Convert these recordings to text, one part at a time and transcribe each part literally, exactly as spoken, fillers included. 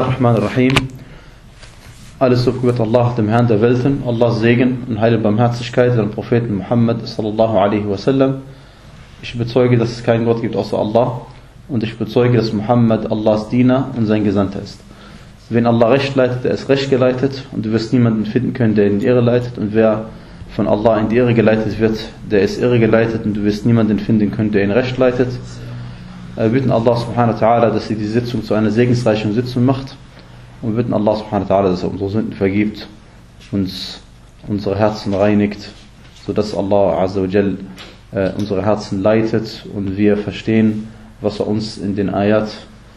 Bismillah ar-Rahman ar-Rahim. Alles Lob gebührt Allah, dem Herrn der Welten, Allahs Segen und Heil und Barmherzigkeit an Propheten Muhammad sallallahu alaihi wasallam. Ich bezeuge, dass es keinen Gott gibt außer Allah und ich bezeuge, dass Muhammad Allahs Diener und sein Gesandter ist. Wen Allah recht leitet, der ist recht geleitet und du wirst niemanden finden können, der in die Irre leitet, und wer von Allah in die Irre geleitet wird, der ist irre geleitet und du wirst niemanden finden können, der ihn recht leitet. Wir bitten Allah subhanahu wa ta'ala, dass er die Sitzung zu einer segensreichen Sitzung macht, und wir bitten Allah subhanahu wa ta'ala, dass er unsere Sünden vergibt, uns unsere Herzen reinigt, sodass Allah azza wa jal äh, unsere Herzen leitet und wir verstehen, was er uns in den Ayat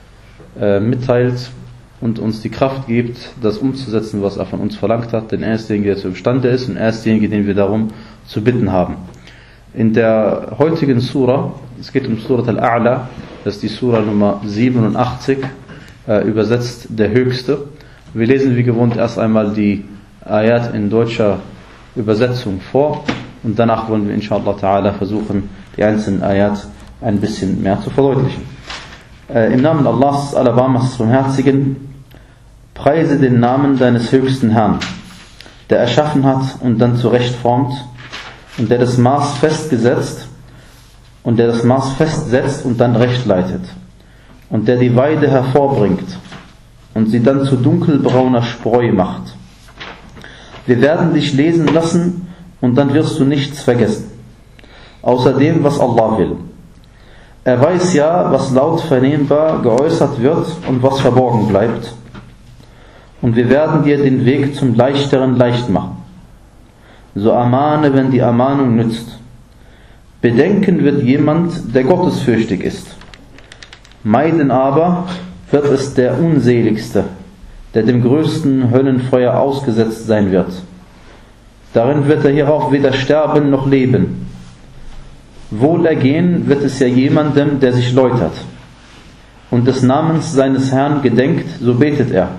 äh, mitteilt und uns die Kraft gibt, das umzusetzen, was er von uns verlangt hat, denn er ist derjenige, der zu imstande ist, und er ist derjenige, den wir darum zu bitten haben. In der heutigen Surah, es geht um Surat al-A'la, das ist die Surah Nummer siebenundachtzig, äh, übersetzt der Höchste. Wir lesen wie gewohnt erst einmal die Ayat in deutscher Übersetzung vor und danach wollen wir inshallah ta'ala versuchen, die einzelnen Ayat ein bisschen mehr zu verdeutlichen. Äh, Im Namen Allahs, Alabamas, Barmherzigen, preise den Namen deines höchsten Herrn, der erschaffen hat und dann zurecht formt, und der das Maß festgesetzt und der das Maß festsetzt und dann recht leitet, und der die Weide hervorbringt und sie dann zu dunkelbrauner Spreu macht. Wir werden dich lesen lassen und dann wirst du nichts vergessen, außer dem, was Allah will. Er weiß ja, was laut vernehmbar geäußert wird und was verborgen bleibt, und wir werden dir den Weg zum Leichteren leicht machen. So ermahne, wenn die Ermahnung nützt. Bedenken wird jemand, der gottesfürchtig ist. Meiden aber wird es der Unseligste, der dem größten Höllenfeuer ausgesetzt sein wird. Darin wird er hierauf weder sterben noch leben. Wohlergehen wird es ja jemandem, der sich läutert und des Namens seines Herrn gedenkt, so betet er.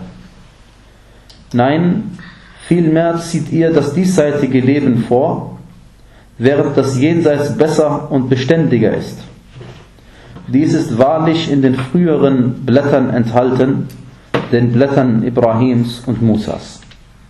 Nein, vielmehr zieht ihr das diesseitige Leben vor, während das Jenseits besser und beständiger ist. Dies ist wahrlich in den früheren Blättern enthalten, den Blättern Ibrahims und Musas.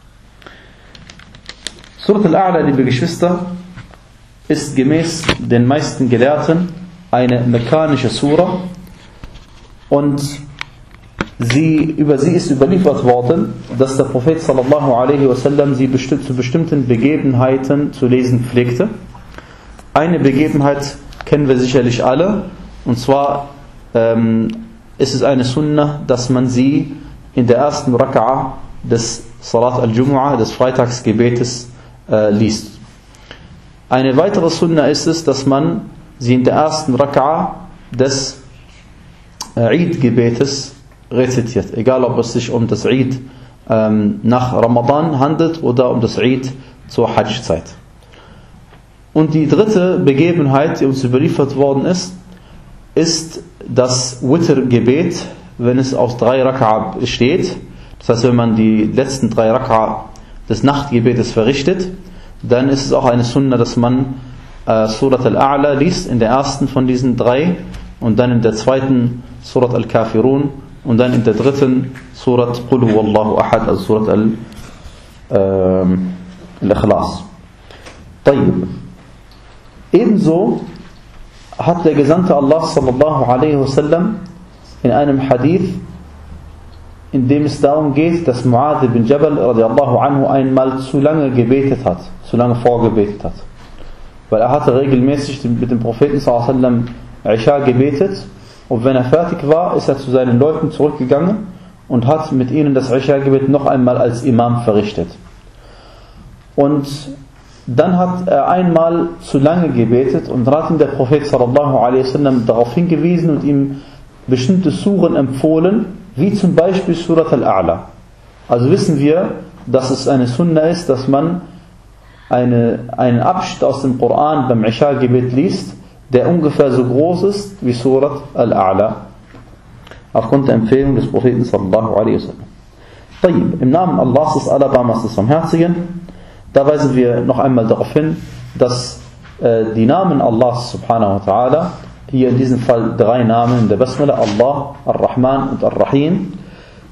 Surat al-A'la, liebe Geschwister, ist gemäß den meisten Gelehrten eine mekkanische Surah, und sie, über sie ist überliefert worden, dass der Prophet sallallahu alaihi wasallam sie bestimmt, zu bestimmten Begebenheiten zu lesen pflegte. Eine Begebenheit kennen wir sicherlich alle, und zwar ähm, ist es eine Sunnah, dass man sie in der ersten Raka'a des Salat al-Jumu'ah, des Freitagsgebetes, äh, liest. Eine weitere Sunnah ist es, dass man sie in der ersten Raka'a des äh, Eid-Gebetes rezitiert, egal ob es sich um das Eid ähm, nach Ramadan handelt oder um das Eid zur Hajj-Zeit. Und die dritte Begebenheit, die uns überliefert worden ist, ist das Witr-Gebet, wenn es aus drei Raka'a besteht. Das heißt, wenn man die letzten drei Raka'a des Nachtgebetes verrichtet, dann ist es auch eine Sunna, dass man äh, Surat al-A'la liest in der ersten von diesen drei und dann in der zweiten Surat al-Kafirun und dann in der dritten Surat Qul huwallahu ahad, also Surat al-Ikhlas. Tayyib. Ebenso hat der Gesandte Allah sallallahu alaihi wasallam in einem Hadith, in dem es darum geht, dass Mu'adh ibn Jabal radiallahu anhu einmal zu lange gebetet hat, zu lange vorgebetet hat. Weil er hatte regelmäßig mit dem Propheten sallallahu alaihi wasallam Isha gebetet, und wenn er fertig war, ist er zu seinen Leuten zurückgegangen und hat mit ihnen das Isha-Gebet noch einmal als Imam verrichtet. Und dann hat er einmal zu lange gebetet und hat ihm der Prophet sallallahu alaihi wasallam darauf hingewiesen und ihm bestimmte Suren empfohlen, wie zum Beispiel Surat al-A'la. Also wissen wir, dass es eine Sunna ist, dass man eine, einen Abschnitt aus dem Koran beim Isha-Gebet liest, der ungefähr so groß ist wie Surat al-A'la, aufgrund der Empfehlung des Propheten sallallahu alaihi wasallam. Tayyib, im Namen Allahs des Alabamas des Barmherzigen, da weisen wir noch einmal darauf hin, dass äh, die Namen Allahs subhanahu wa ta'ala, hier in diesem Fall drei Namen in der Basmala, Allah, Ar-Rahman und Ar-Rahim,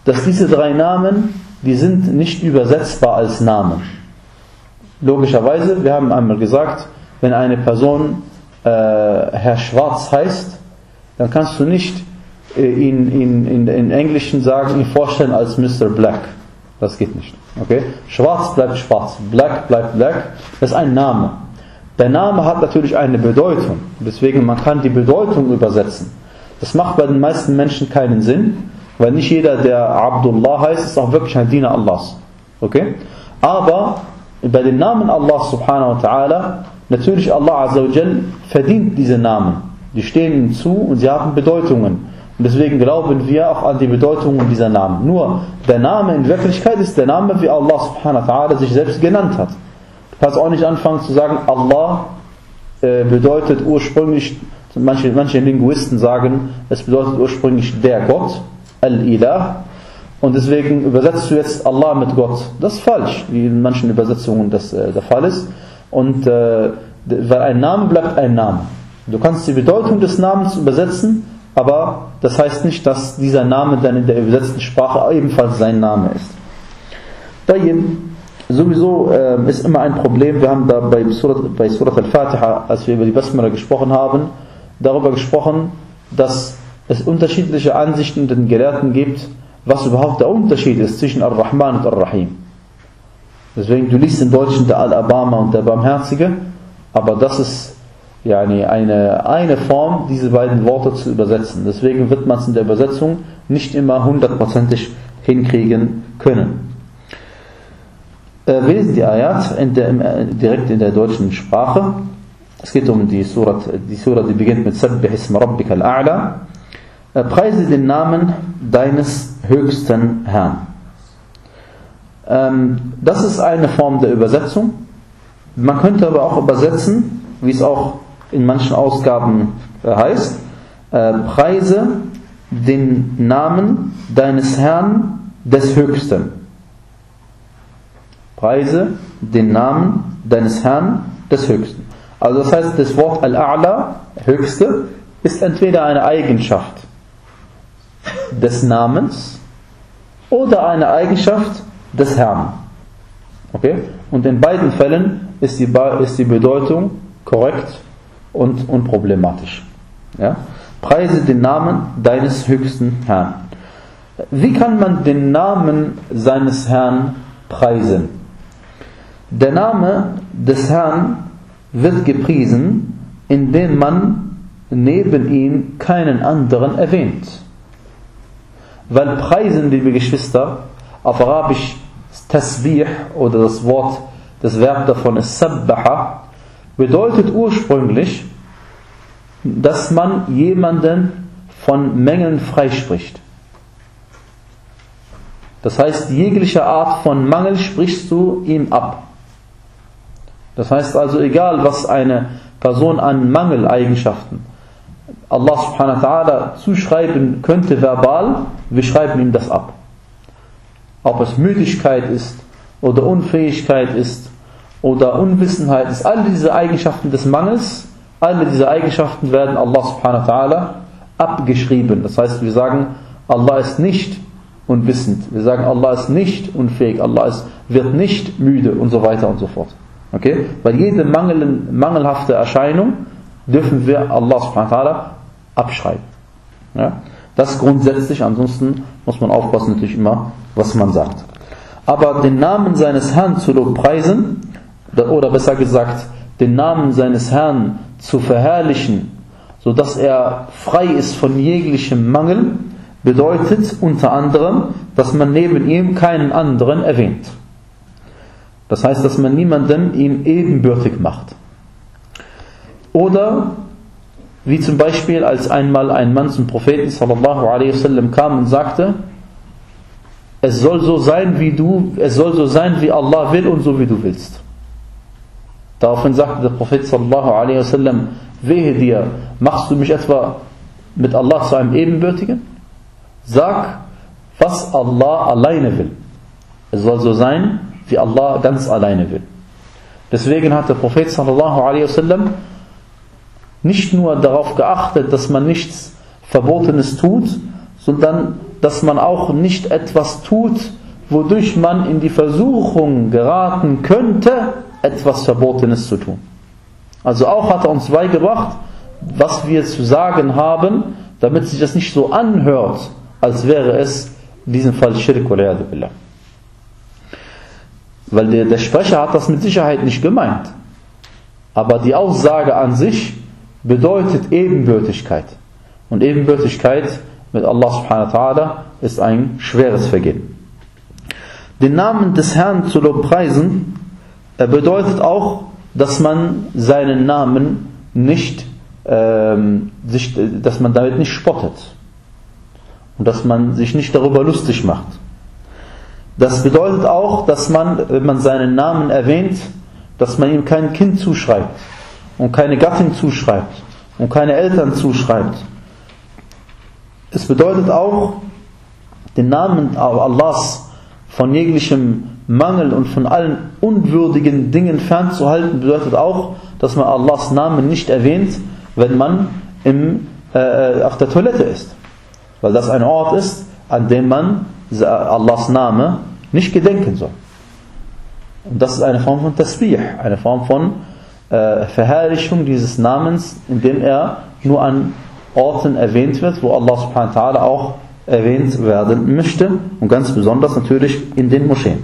dass diese drei Namen, die sind nicht übersetzbar als Namen. Logischerweise, wir haben einmal gesagt, wenn eine Person äh, Herr Schwarz heißt, dann kannst du nicht äh, ihn, ihn in, in Englischen sagen, ihn vorstellen als Mister Black. Das geht nicht. Okay? Schwarz bleibt schwarz, Black bleibt Black. Das ist ein Name. Der Name hat natürlich eine Bedeutung. Deswegen, man kann die Bedeutung übersetzen. Das macht bei den meisten Menschen keinen Sinn, weil nicht jeder, der Abdullah heißt, ist auch wirklich ein Diener Allahs. Okay? Aber bei den Namen Allah subhanahu wa ta'ala, natürlich Allah azza wa jal verdient diese Namen. Die stehen ihm zu und sie haben Bedeutungen. Und deswegen glauben wir auch an die Bedeutungen dieser Namen. Nur, der Name in Wirklichkeit ist der Name, wie Allah subhanahu wa ta'ala sich selbst genannt hat. Du kannst auch nicht anfangen zu sagen, Allah äh, bedeutet ursprünglich, manche, manche Linguisten sagen, es bedeutet ursprünglich der Gott, Al-Ilah, und deswegen übersetzt du jetzt Allah mit Gott. Das ist falsch, wie in manchen Übersetzungen das äh, der Fall ist. Und äh, weil ein Name bleibt ein Name. Du kannst die Bedeutung des Namens übersetzen, aber das heißt nicht, dass dieser Name dann in der übersetzten Sprache ebenfalls sein Name ist. Tayyib, sowieso äh, ist immer ein Problem, wir haben da bei Surat, bei Surat al-Fatiha, als wir über die Basmala gesprochen haben, darüber gesprochen, dass es unterschiedliche Ansichten unter den Gelehrten gibt, was überhaupt der Unterschied ist zwischen Ar-Rahman und Ar-Rahim. Deswegen, du liest im Deutschen der Al-Abama und der Barmherzige, aber das ist yani eine, eine Form, diese beiden Worte zu übersetzen. Deswegen wird man es in der Übersetzung nicht immer hundertprozentig hinkriegen können. Äh, wir lesen die Ayat in der, direkt in der deutschen Sprache. Es geht um die Surat, die Surat, die beginnt mit Sabbih isma rabbika al-a'la. Preise den Namen deines höchsten Herrn. Ähm, das ist eine Form der Übersetzung. Man könnte aber auch übersetzen, wie es auch in manchen Ausgaben äh, heißt, äh, preise den Namen deines Herrn des Höchsten. Preise den Namen deines Herrn des Höchsten. Also das heißt, das Wort Al-A'la, Höchste, ist entweder eine Eigenschaft des Namens oder eine Eigenschaft des Herrn. Okay? Und in beiden Fällen ist die, ist die Bedeutung korrekt und unproblematisch. Ja? Preise den Namen deines höchsten Herrn. Wie kann man den Namen seines Herrn preisen? Der Name des Herrn wird gepriesen, indem man neben ihm keinen anderen erwähnt. Weil preisen, liebe Geschwister, auf Arabisch Tasbih oder das Wort, das Verb davon ist Sabbaha, bedeutet ursprünglich, dass man jemanden von Mängeln freispricht. Das heißt, jegliche Art von Mangel sprichst du ihm ab. Das heißt also, egal was eine Person an Mangeleigenschaften Allah subhanahu wa ta'ala zuschreiben könnte verbal, wir schreiben ihm das ab. Ob es Müdigkeit ist oder Unfähigkeit ist oder Unwissenheit ist, alle diese Eigenschaften des Mangels, alle diese Eigenschaften werden Allah subhanahu wa ta'ala abgeschrieben. Das heißt, wir sagen, Allah ist nicht unwissend, wir sagen, Allah ist nicht unfähig, Allah ist, wird nicht müde und so weiter und so fort. Okay? Weil jede Mangel, mangelhafte Erscheinung dürfen wir Allah subhanahu wa ta'ala abschreiben. Ja? Das grundsätzlich, ansonsten muss man aufpassen natürlich immer, was man sagt. Aber den Namen seines Herrn zu lobpreisen, oder besser gesagt, den Namen seines Herrn zu verherrlichen, sodass er frei ist von jeglichem Mangel, bedeutet unter anderem, dass man neben ihm keinen anderen erwähnt. Das heißt, dass man niemanden ihm ebenbürtig macht. Oder wie zum Beispiel, als einmal ein Mann zum Propheten sallallahu alaihi wasallam kam und sagte, es soll so sein wie du, es soll so sein wie Allah will und so wie du willst. Daraufhin sagte der Prophet sallallahu alaihi wasallam, wehe dir, machst du mich etwa mit Allah zu einem Ebenbürtigen? Sag, was Allah alleine will. Es soll so sein, wie Allah ganz alleine will. Deswegen hat der Prophet sallallahu alaihi wasallam nicht nur darauf geachtet, dass man nichts Verbotenes tut, sondern dass man auch nicht etwas tut, wodurch man in die Versuchung geraten könnte, etwas Verbotenes zu tun. Also auch hat er uns beigebracht, was wir zu sagen haben, damit sich das nicht so anhört, als wäre es in diesem Fall Schirk oder Billah. Weil der, der Sprecher hat das mit Sicherheit nicht gemeint. Aber die Aussage an sich bedeutet Ebenbürtigkeit. Und Ebenbürtigkeit mit Allah subhanahu wa ta'ala ist ein schweres Vergehen. Den Namen des Herrn zu lobpreisen bedeutet auch, dass man seinen Namen nicht, ähm, sich, dass man damit nicht spottet. Und dass man sich nicht darüber lustig macht. Das bedeutet auch, dass man, wenn man seinen Namen erwähnt, dass man ihm kein Kind zuschreibt und keine Gattin zuschreibt und keine Eltern zuschreibt. Es bedeutet auch, den Namen Allahs von jeglichem Mangel und von allen unwürdigen Dingen fernzuhalten, bedeutet auch, dass man Allahs Namen nicht erwähnt, wenn man im, äh, auf der Toilette ist. Weil das ein Ort ist, an dem man Allahs Name nicht gedenken soll. Und das ist eine Form von Tasbih, eine Form von äh, Verherrlichung dieses Namens, indem er nur an Orten erwähnt wird, wo Allah subhanahu wa ta'ala auch erwähnt werden möchte, und ganz besonders natürlich in den Moscheen.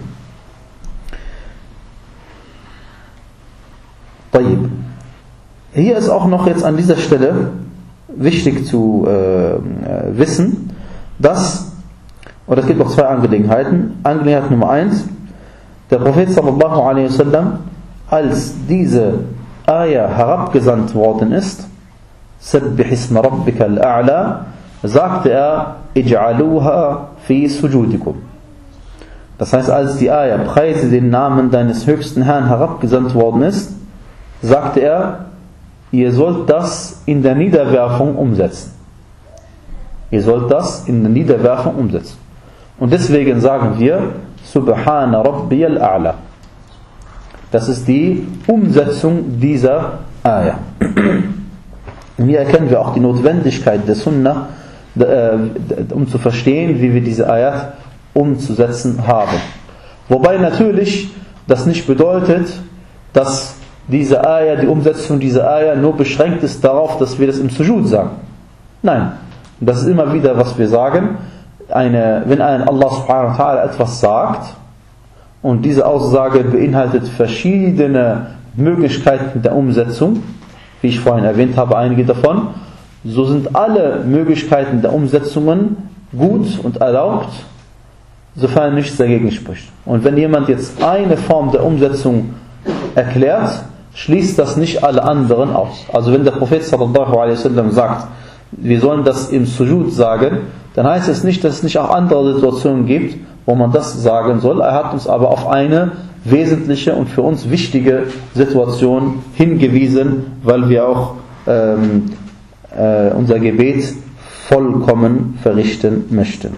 Tayyib. Hier ist auch noch jetzt an dieser Stelle wichtig zu äh, wissen, dass, und es gibt noch zwei Angelegenheiten. Angelegenheit Nummer eins, der Prophet sallallahu alaihi wasallam, als diese Ayah herabgesandt worden ist, Sabbih isma rabbika al-a'la, sagte er, Ij'aluha fi sujudikum. Das heißt, als die Ayah, preise den Namen deines höchsten Herrn, herabgesandt worden ist, sagte er, ihr sollt das in der Niederwerfung umsetzen. Ihr sollt das in der Niederwerfung umsetzen. Und deswegen sagen wir, Subhana Rabbiyal A'la. Das ist die Umsetzung dieser Ayah. Und hier erkennen wir auch die Notwendigkeit der Sunnah, um zu verstehen, wie wir diese Ayat umzusetzen haben. Wobei natürlich das nicht bedeutet, dass diese Ayah, die Umsetzung dieser Ayah nur beschränkt ist darauf, dass wir das im Sujud sagen. Nein, das ist immer wieder, was wir sagen. Eine, wenn ein Allah subhanahu wa ta'ala etwas sagt und diese Aussage beinhaltet verschiedene Möglichkeiten der Umsetzung, wie ich vorhin erwähnt habe, einige davon, so sind alle Möglichkeiten der Umsetzungen gut und erlaubt, sofern nichts dagegen spricht. Und wenn jemand jetzt eine Form der Umsetzung erklärt, schließt das nicht alle anderen aus. Also wenn der Prophet sallallahu alaihi wasallam sagt, wir sollen das im Sujud sagen, dann heißt es nicht, dass es nicht auch andere Situationen gibt, wo man das sagen soll. Er hat uns aber auf eine wesentliche und für uns wichtige Situation hingewiesen, weil wir auch ähm, äh, unser Gebet vollkommen verrichten möchten.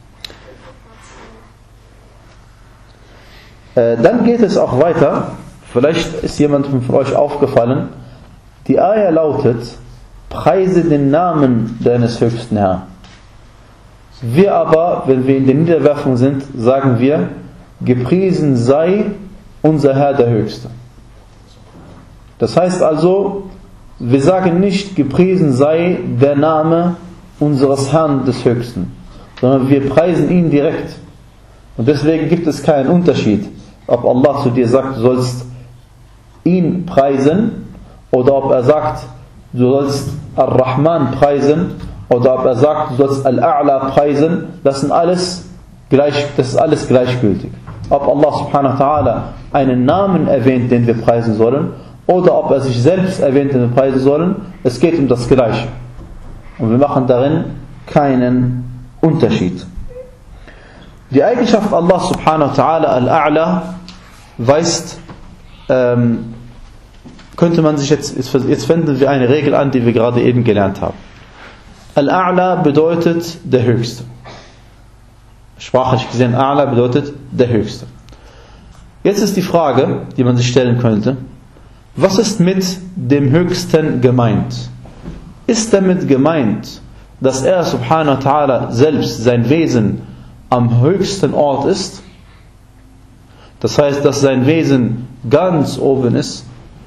Äh, dann geht es auch weiter. Vielleicht ist jemandem von euch aufgefallen, die Ayah lautet, preise den Namen deines höchsten Herrn. Wir aber, wenn wir in der Niederwerfung sind, sagen wir, gepriesen sei unser Herr der Höchste. Das heißt also, wir sagen nicht, gepriesen sei der Name unseres Herrn des Höchsten, sondern wir preisen ihn direkt. Und deswegen gibt es keinen Unterschied, ob Allah zu dir sagt, du sollst ihn preisen, oder ob er sagt, du sollst Ar-Rahman preisen, oder ob er sagt, du sollst Al-A'la preisen. Das sind alles gleich, das ist alles gleichgültig. Ob Allah subhanahu wa ta'ala einen Namen erwähnt, den wir preisen sollen, oder ob er sich selbst erwähnt, den wir preisen sollen, es geht um das Gleiche. Und wir machen darin keinen Unterschied. Die Eigenschaft Allah subhanahu wa ta'ala Al-A'la weist, ähm, könnte man sich jetzt, jetzt wenden wir eine Regel an, die wir gerade eben gelernt haben. Al-A'la bedeutet der Höchste. Sprachlich gesehen, A'la bedeutet der Höchste. Jetzt ist die Frage, die man sich stellen könnte, was ist mit dem Höchsten gemeint? Ist damit gemeint dass er subhanahu wa ta'ala selbst, sein Wesen am höchsten Ort ist, das heißt, dass sein Wesen ganz oben ist,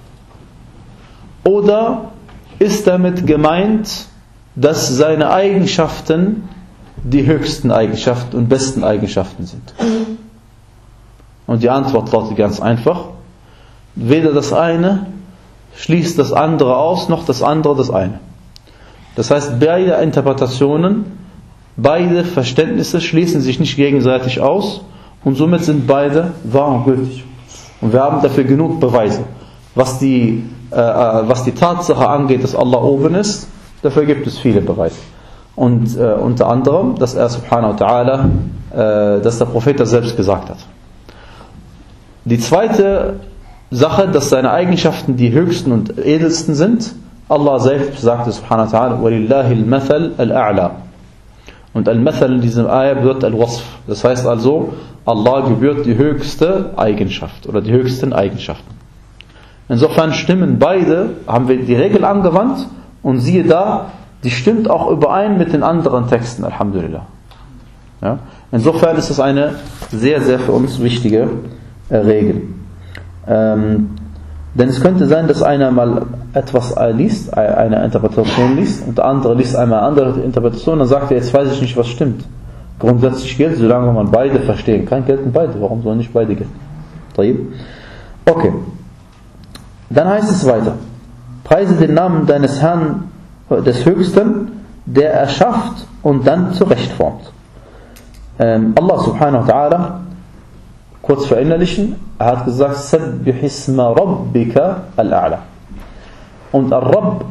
oder ist damit gemeint, dass seine Eigenschaften die höchsten Eigenschaften und besten Eigenschaften sind? Und die Antwort lautet ganz einfach: Weder das eine schließt das andere aus, noch das andere das eine. Das heißt, beide Interpretationen, beide Verständnisse schließen sich nicht gegenseitig aus und somit sind beide wahr und gültig. Und wir haben dafür genug Beweise. Was die, äh, was die Tatsache angeht, dass Allah oben ist, dafür gibt es viele Beweise. Und äh, unter anderem, dass er subhanahu wa ta'ala, äh, dass der Prophet das selbst gesagt hat. Die zweite Sache, dass seine Eigenschaften die höchsten und edelsten sind, Allah selbst sagte subhanahu wa ta'ala, وَلِلَّهِ الْمَثَلْ الْأَعْلَى. Und Al-Mathal in diesem Ayah bedeutet Al-Wasf. Das heißt also, Allah gebührt die höchste Eigenschaft oder die höchsten Eigenschaften. Insofern stimmen beide, haben wir die Regel angewandt und siehe da, die stimmt auch überein mit den anderen Texten, Alhamdulillah. Ja? Insofern ist es eine sehr, sehr für uns wichtige äh, Regel. Ähm, denn es könnte sein, dass einer mal etwas liest, eine Interpretation liest, und der andere liest einmal eine andere Interpretation, dann sagt er, jetzt weiß ich nicht, was stimmt. Grundsätzlich gilt, solange man beide verstehen kann, gelten beide. Warum sollen nicht beide gelten? Okay. Dann heißt es weiter: Preise den Namen deines Herrn, des Höchsten, der erschafft und dann zurechtformt. Ähm, Allah subhanahu wa ta'ala, kurz verinnerlichen, er hat gesagt, Sabbih isma rabbika al-a'la. Und Ar-Rabb,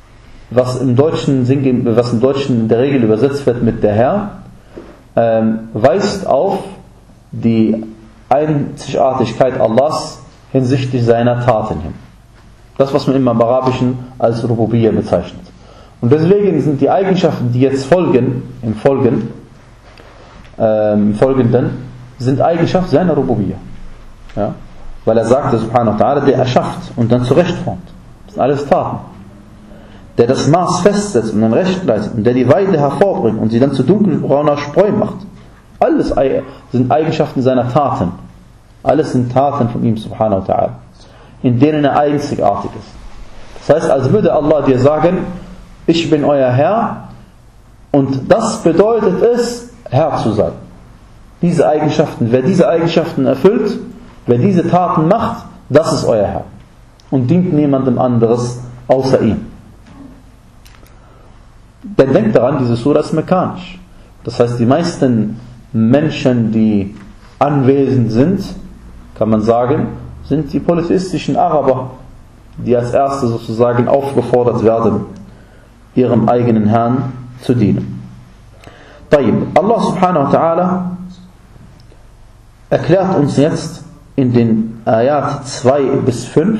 was im Deutschen, was im Deutschen in der Regel übersetzt wird mit der Herr, ähm, weist auf die Einzigartigkeit Allahs hinsichtlich seiner Taten hin. Das, was man im Arabischen als Rububiyya bezeichnet. Und deswegen sind die Eigenschaften, die jetzt folgen, im Folgen, ähm, im Folgenden, sind Eigenschaften seiner Rububiyya. Ja? Weil er sagte, subhanahu wa ta'ala, der erschafft und dann zurechtformt. Das sind alles Taten. Der das Maß festsetzt und dann recht leitet und der die Weide hervorbringt und sie dann zu dunkelbrauner Spreu macht. Alles sind Eigenschaften seiner Taten. Alles sind Taten von ihm, subhanahu wa ta'ala, in denen er einzigartig ist. Das heißt, als würde Allah dir sagen, ich bin euer Herr, und das bedeutet es, Herr zu sein. Diese Eigenschaften, wer diese Eigenschaften erfüllt, wer diese Taten macht, das ist euer Herr. Und dient niemandem anderes außer ihm. Denn denkt daran, diese Surah ist mekanisch. Das heißt, die meisten Menschen, die anwesend sind, kann man sagen, sind die polytheistischen Araber, die als Erste sozusagen aufgefordert werden, ihrem eigenen Herrn zu dienen. Tayyib. Allah subhanahu wa ta'ala erklärt uns jetzt in den Ayat zwei bis fünf,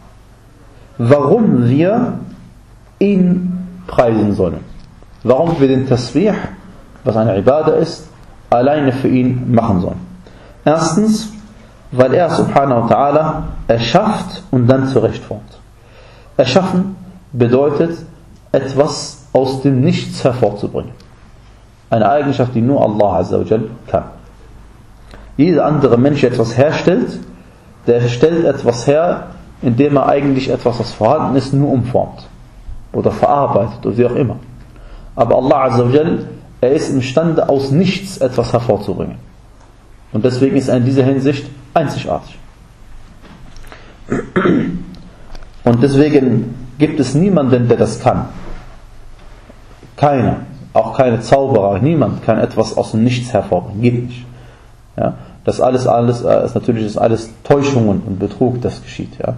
warum wir ihn preisen sollen. Warum wir den Tasbih, was eine Ibadah ist, alleine für ihn machen sollen. Erstens, weil er subhanahu wa ta'ala erschafft und dann zurechtformt. Erschaffen bedeutet, etwas aus dem Nichts hervorzubringen. Eine Eigenschaft, die nur Allah azza wa jal kann. Jeder andere Mensch, der etwas herstellt, der stellt etwas her, indem er eigentlich etwas, was vorhanden ist, nur umformt. Oder verarbeitet, oder wie auch immer. Aber Allah azza wa jal, er ist imstande, aus nichts etwas hervorzubringen. Und deswegen ist er in dieser Hinsicht einzigartig. Und deswegen gibt es niemanden, der das kann. Keiner. Auch keine Zauberer. Niemand kann etwas aus dem Nichts hervorbringen. Geht nicht. Ja? Das alles, alles, ist natürlich ist alles Täuschungen und Betrug, das geschieht. Ja?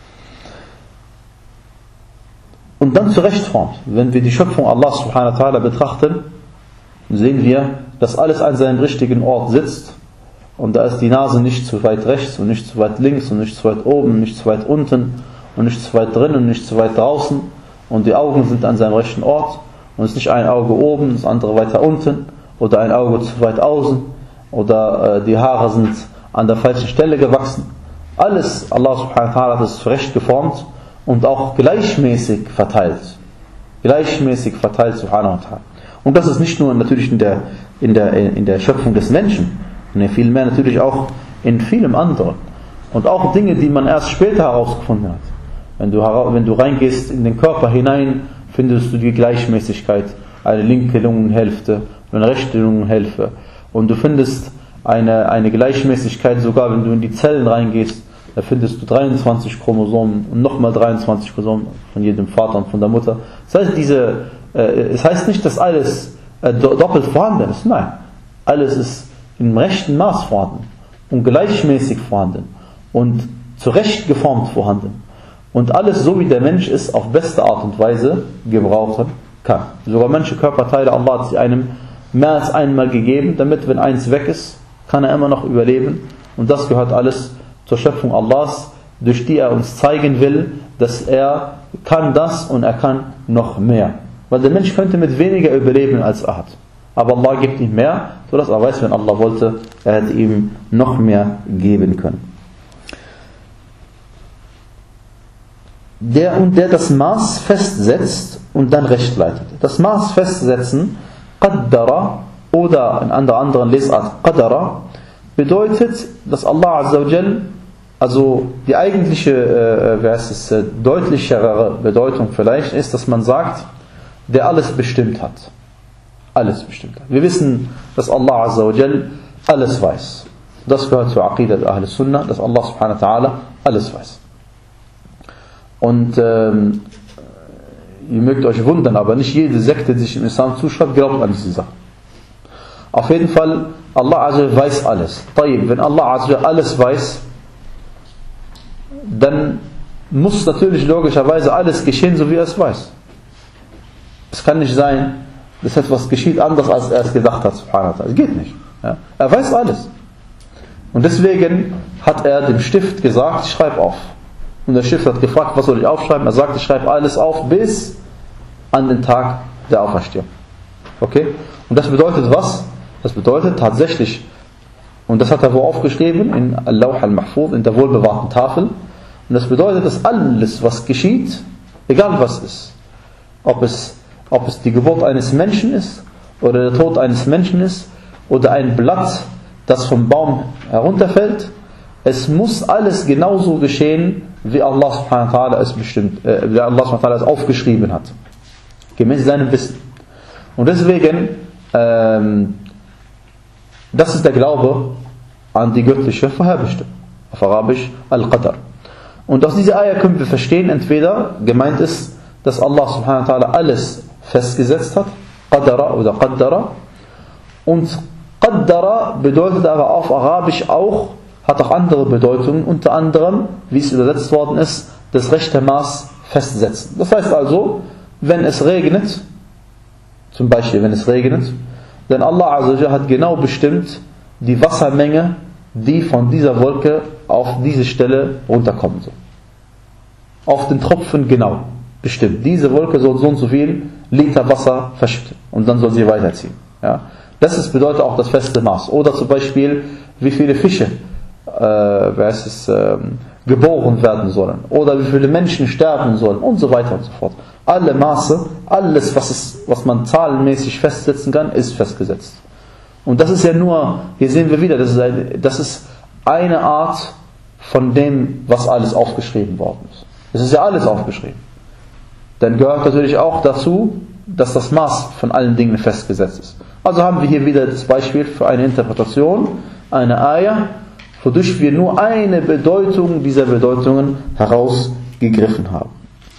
Und dann zurechtformt. Wenn wir die Schöpfung Allah subhanahu wa ta'ala betrachten, sehen wir, dass alles an seinem richtigen Ort sitzt. Und da ist die Nase nicht zu weit rechts und nicht zu weit links und nicht zu weit oben, nicht zu weit unten und nicht zu weit drin und nicht zu weit draußen. Und die Augen sind an seinem rechten Ort. Und es ist nicht ein Auge oben, das andere weiter unten oder ein Auge zu weit außen oder äh, die Haare sind an der falschen Stelle gewachsen. Alles, Allah subhanahu wa ta'ala hat es zurecht geformt und auch gleichmäßig verteilt. Gleichmäßig verteilt, subhanahu wa ta'ala. Und das ist nicht nur natürlich in der, in der, in der Schöpfung des Menschen, sondern vielmehr natürlich auch in vielem anderen. Und auch Dinge, die man erst später herausgefunden hat. Wenn du, wenn du reingehst in den Körper hinein, findest du die Gleichmäßigkeit, eine linke Lungenhälfte und eine rechte Lungenhälfte. Und du findest eine, eine Gleichmäßigkeit, sogar wenn du in die Zellen reingehst, da findest du dreiundzwanzig Chromosomen und nochmal dreiundzwanzig Chromosomen von jedem Vater und von der Mutter. Das heißt, diese, äh, es heißt nicht, dass alles äh, doppelt vorhanden ist. Nein, alles ist im rechten Maß vorhanden und gleichmäßig vorhanden und zurecht geformt vorhanden. Und alles, so wie der Mensch ist, auf beste Art und Weise gebrauchen kann. Sogar manche Körperteile, Allah hat sie einem mehr als einmal gegeben, damit, wenn eins weg ist, kann er immer noch überleben. Und das gehört alles zur Schöpfung Allahs, durch die er uns zeigen will, dass er kann das und er kann noch mehr. Weil der Mensch könnte mit weniger überleben, als er hat. Aber Allah gibt ihm mehr, sodass er weiß, wenn Allah wollte, er hätte ihm noch mehr geben können. Der und der das Maß festsetzt und dann recht leitet. Das Maß festsetzen, qaddara, oder in einer anderen Lesart qadara, bedeutet, dass Allah Azza wa Jal, also die eigentliche, äh, wie heißt es, äh, deutlichere Bedeutung vielleicht ist, dass man sagt, der alles bestimmt hat. Alles bestimmt hat. Wir wissen, dass Allah Azza wa Jal alles weiß. Das gehört zur Aqidah Ahl Sunnah, dass Allah subhanahu wa ta'ala alles weiß. Und ähm, ihr mögt euch wundern, aber nicht jede Sekte, die sich im Islam zuschreibt, glaubt an diese Sache. Auf jeden Fall, Allah Azza wa Jal weiß alles. Wenn Allah Azza wa Jal alles weiß, dann muss natürlich logischerweise alles geschehen, so wie er es weiß. Es kann nicht sein, dass etwas geschieht anders, als er es gedacht hat. Subhanahu. Es geht nicht. Ja? Er weiß alles. Und deswegen hat er dem Stift gesagt, schreib auf. Und der Stift hat gefragt, was soll ich aufschreiben? Er sagt, ich schreibe alles auf bis an den Tag der Auferstehung. Okay? Und das bedeutet was? Das bedeutet tatsächlich, und das hat er wo aufgeschrieben? In Al-Lawh al-Mahfuz, in der wohlbewahrten Tafel. Und das bedeutet, dass alles, was geschieht, egal was ist, ob es, ob es die Geburt eines Menschen ist, oder der Tod eines Menschen ist, oder ein Blatt, das vom Baum herunterfällt, es muss alles genauso geschehen, wie Allah subhanahu wa ta'ala es bestimmt, äh, wie Allah subhanahu wa ta'ala es aufgeschrieben hat. Gemäß seinem Wissen. Und deswegen, ähm, das ist der Glaube an die göttliche Vorherbestimmung. Auf Arabisch Al-Qadar. Und aus dieser Ayah können wir verstehen, entweder gemeint ist, dass Allah subhanahu wa ta'ala alles festgesetzt hat, Qadara oder Qaddara. Und Qaddara bedeutet aber auf Arabisch auch, hat auch andere Bedeutungen, unter anderem, wie es übersetzt worden ist, das rechte Maß festsetzen. Das heißt also, wenn es regnet, zum Beispiel wenn es regnet, denn Allah Azza wa Jalla hat genau bestimmt die Wassermenge, die von dieser Wolke auf diese Stelle runterkommen soll. Auf den Tropfen genau bestimmt. Diese Wolke soll so und so viel Liter Wasser verschütten und dann soll sie weiterziehen. Ja? Das ist, bedeutet auch das feste Maß. Oder zum Beispiel, wie viele Fische äh, wer ist es, äh, geboren werden sollen. Oder wie viele Menschen sterben sollen und so weiter und so fort. Alle Maße, alles, was, es, was man zahlenmäßig festsetzen kann, ist festgesetzt. Und das ist ja nur, hier sehen wir wieder, das ist eine, das ist eine Art von dem, was alles aufgeschrieben worden ist. Es ist ja alles aufgeschrieben. Dann gehört natürlich auch dazu, dass das Maß von allen Dingen festgesetzt ist. Also haben wir hier wieder das Beispiel für eine Interpretation, eine Ayah, wodurch wir nur eine Bedeutung dieser Bedeutungen herausgegriffen haben.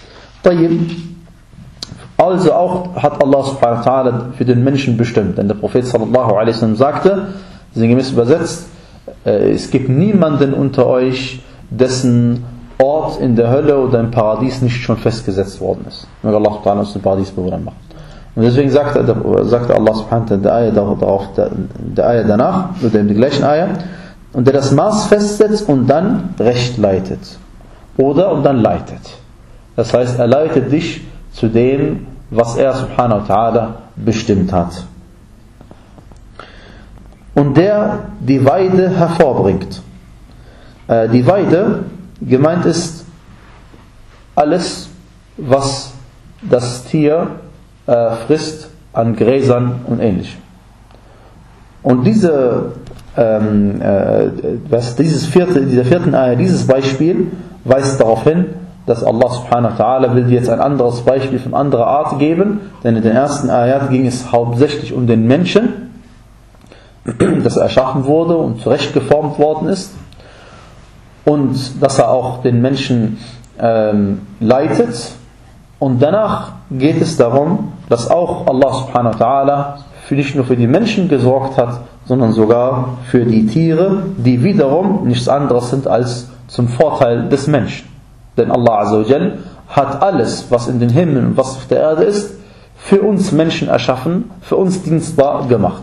Also auch hat Allah subhanahu wa ta'ala für den Menschen bestimmt. Denn der Prophet sallallahu alaihi wasallam sagte, sinngemäß übersetzt, es gibt niemanden unter euch, dessen Ort in der Hölle oder im Paradies nicht schon festgesetzt worden ist. Möge Allah ta'ala uns den Paradiesbewohner machen. Und deswegen sagte, sagte Allah subhanahu wa ta'ala der Ayah darauf, der, der Ayah danach, oder in der gleichen Ayah, und der das Maß festsetzt und dann recht leitet. Oder und dann leitet. Das heißt, er leitet dich zu dem, was er subhanahu wa ta'ala bestimmt hat. Und der die Weide hervorbringt. Äh, die Weide, gemeint ist alles, was das Tier äh, frisst an Gräsern und ähnlichem. Und diese, ähm, äh, was dieses vierte, dieser vierten Ayah, dieses Beispiel weist darauf hin, dass Allah subhanahu wa ta'ala will dir jetzt ein anderes Beispiel von anderer Art geben, denn in den ersten Ayat ging es hauptsächlich um den Menschen, dass er erschaffen wurde und zurechtgeformt worden ist und dass er auch den Menschen ähm, leitet, und danach geht es darum, dass auch Allah subhanahu wa ta'ala für nicht nur für die Menschen gesorgt hat, sondern sogar für die Tiere, die wiederum nichts anderes sind als zum Vorteil des Menschen. Denn Allah Azza wa Jal hat alles, was in den Himmeln und was auf der Erde ist, für uns Menschen erschaffen, für uns dienstbar gemacht.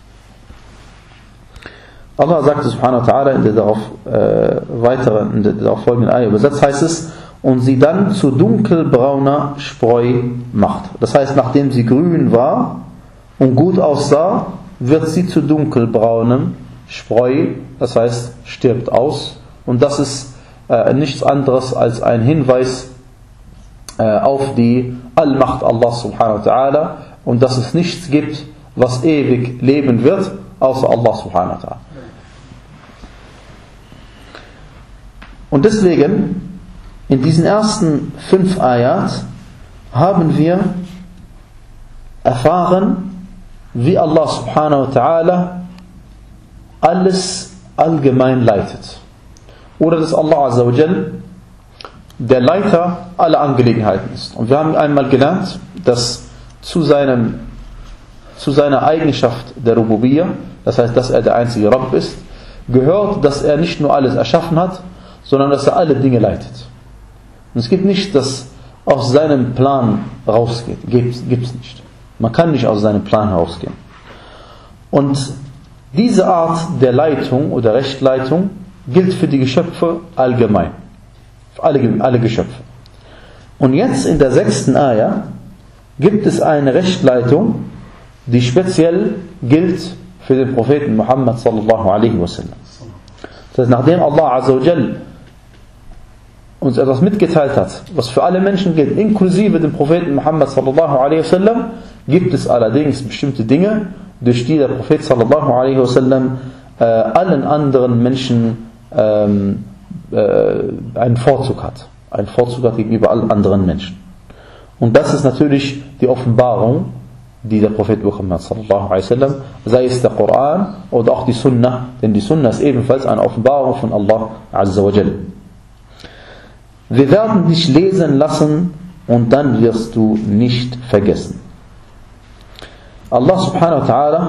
Allah sagte subhanahu wa ta'ala in der darauf, äh, weiteren, in der darauf folgenden Ayah übersetzt, heißt es, und sie dann zu dunkelbrauner Spreu macht. Das heißt, nachdem sie grün war und gut aussah, wird sie zu dunkelbraunem Spreu, das heißt, stirbt aus. Und das ist äh, nichts anderes als ein Hinweis äh, auf die Allmacht Allah subhanahu wa ta'ala und dass es nichts gibt, was ewig leben wird, außer Allah subhanahu wa ta'ala. Und deswegen, in diesen ersten fünf Ayat haben wir erfahren, wie Allah subhanahu wa ta'ala alles allgemein leitet. Oder dass Allah Azza wa Jal der Leiter aller Angelegenheiten ist. Und wir haben einmal gelernt, dass zu, seinem, zu seiner Eigenschaft der Rububiyyah, das heißt, dass er der einzige Rabb ist, gehört, dass er nicht nur alles erschaffen hat, sondern dass er alle Dinge leitet. Und es gibt nichts, das aus seinem Plan rausgeht. Gibt es nicht. Man kann nicht aus seinem Plan rausgehen. Und diese Art der Leitung oder Rechtleitung gilt für die Geschöpfe allgemein. Für alle, alle Geschöpfe. Und jetzt in der sechsten Ayah gibt es eine Rechtleitung, die speziell gilt für den Propheten Muhammad sallallahu alaihi wasallam. Das heißt, nachdem Allah Azza wa Jal uns etwas mitgeteilt hat, was für alle Menschen gilt, inklusive dem Propheten Muhammad sallallahu alaihi wasallam, gibt es allerdings bestimmte Dinge, durch die der Prophet sallallahu alaihi wasallam äh, allen anderen Menschen ähm, äh, einen Vorzug hat. Einen Vorzug hat gegenüber allen anderen Menschen. Und das ist natürlich die Offenbarung, die der Prophet Muhammad sallallahu alaihi wasallam, sei es der Koran oder auch die Sunnah, denn die Sunnah ist ebenfalls eine Offenbarung von Allah Azza wa Jal. Wir werden dich lesen lassen und dann wirst du nicht vergessen. Allah subhanahu wa ta'ala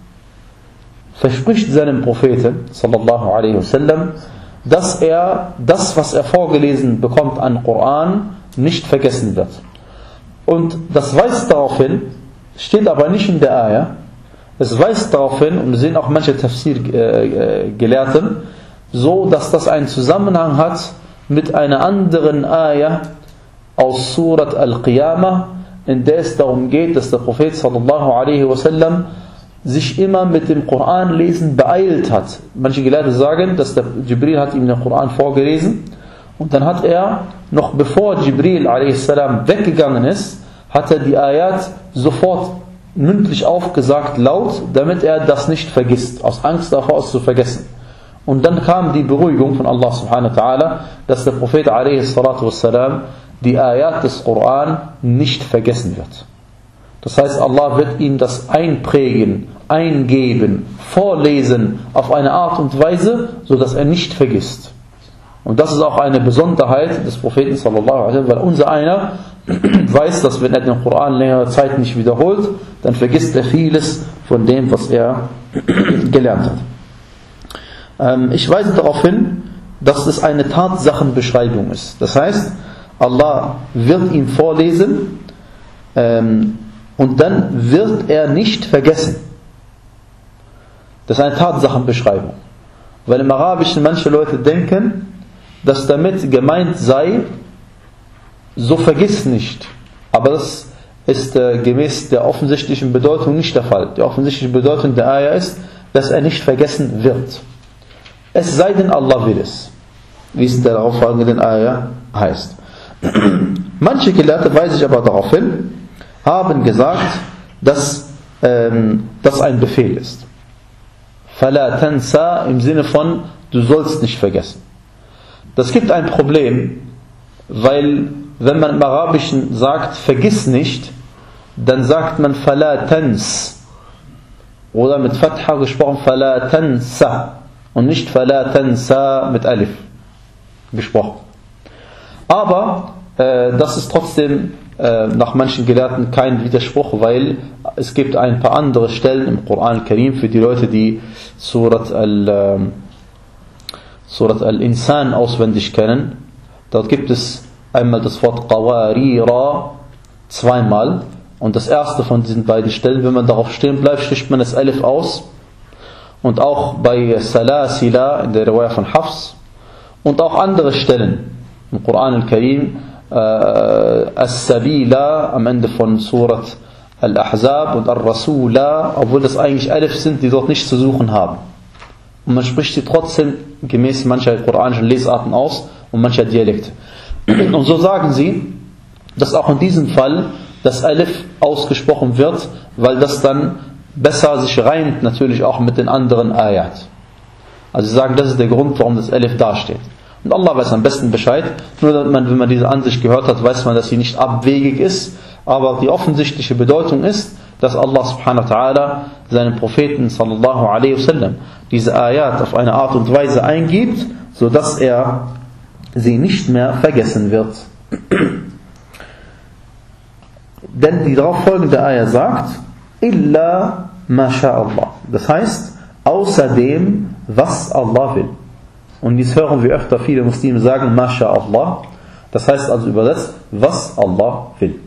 verspricht seinem Propheten sallallahu alaihi wasallam, dass er das, was er vorgelesen bekommt an Koran, nicht vergessen wird. Und das weist darauf hin, steht aber nicht in der Ayah, es weist darauf hin, und wir sehen auch manche Tafsir-Gelehrten, so dass das einen Zusammenhang hat mit einer anderen Ayah aus Surat Al-Qiyamah, in der es darum geht, dass der Prophet sallallahu alaihi wasallam sich immer mit dem Koranlesen beeilt hat. Manche Gelehrte sagen, dass der Jibril hat ihm den Koran vorgelesen und dann hat er, noch bevor Jibril alaihi salam weggegangen ist, hat er die Ayat sofort mündlich aufgesagt, laut, damit er das nicht vergisst, aus Angst davor, es zu vergessen. Und dann kam die Beruhigung von Allah subhanahu wa ta'ala, dass der Prophet alaihi salatu wassalam die Ayat des Koran nicht vergessen wird. Das heißt, Allah wird ihm das einprägen, eingeben, vorlesen auf eine Art und Weise, so dass er nicht vergisst. Und das ist auch eine Besonderheit des Propheten sallallahu alaihi wasallam, weil unser einer weiß, dass wenn er den Koran längere Zeit nicht wiederholt, dann vergisst er vieles von dem, was er gelernt hat. Ähm, ich weise darauf hin, dass es eine Tatsachenbeschreibung ist. Das heißt, Allah wird ihm vorlesen ähm, und dann wird er nicht vergessen. Das ist eine Tatsachenbeschreibung. Weil im Arabischen manche Leute denken, dass damit gemeint sei, so vergiss nicht. Aber das ist äh, gemäß der offensichtlichen Bedeutung nicht der Fall. Die offensichtliche Bedeutung der Ayah ist, dass er nicht vergessen wird. Es sei denn, Allah will es. Wie es in der darauf folgenden Ayah heißt. Manche Gelehrte, weise ich aber darauf hin, haben gesagt, dass ähm, das ein Befehl ist. فَلَا تَنْسَى im Sinne von, du sollst nicht vergessen. Das gibt ein Problem, weil wenn man im Arabischen sagt, vergiss nicht, dann sagt man فَلَا تَنْس oder mit Fatha gesprochen فَلَا تَنْسَى und nicht فَلَا تَنْسَى mit Alif gesprochen. Aber äh, das ist trotzdem äh, nach manchen Gelehrten kein Widerspruch, weil es gibt ein paar andere Stellen im Koran al-Karim für die Leute, die Surat al, äh, Surat al-Insan auswendig kennen. Dort gibt es einmal das Wort Qawarira zweimal und das erste von diesen beiden Stellen, wenn man darauf stehen bleibt, spricht man das Alif aus. Und auch bei Salasila in der Riwaya von Hafs und auch andere Stellen im Koran al-Karim, äh, As-Sabila am Ende von Surat Al-Ahzab und Ar-Rasula, obwohl das eigentlich Alif sind, die dort nichts zu suchen haben. Und man spricht sie trotzdem gemäß mancher koranischen Lesarten aus und mancher Dialekte. Und so sagen sie, dass auch in diesem Fall das Alif ausgesprochen wird, weil das dann besser sich reimt natürlich auch mit den anderen Ayat. Also sie sagen, das ist der Grund, warum das Alif dasteht. Und Allah weiß am besten Bescheid. Nur dass man, wenn man diese Ansicht gehört hat, weiß man, dass sie nicht abwegig ist. Aber die offensichtliche Bedeutung ist, dass Allah subhanahu wa ta'ala seinen Propheten sallallahu alaihi wasallam diese Ayat auf eine Art und Weise eingibt, sodass er sie nicht mehr vergessen wird. Denn die darauf folgende Ayat sagt, illa ma sha Allah. Das heißt, außerdem, was Allah will. Und dies hören wir öfter viele Muslime sagen, ma sha Allah. Das heißt also übersetzt, was Allah will.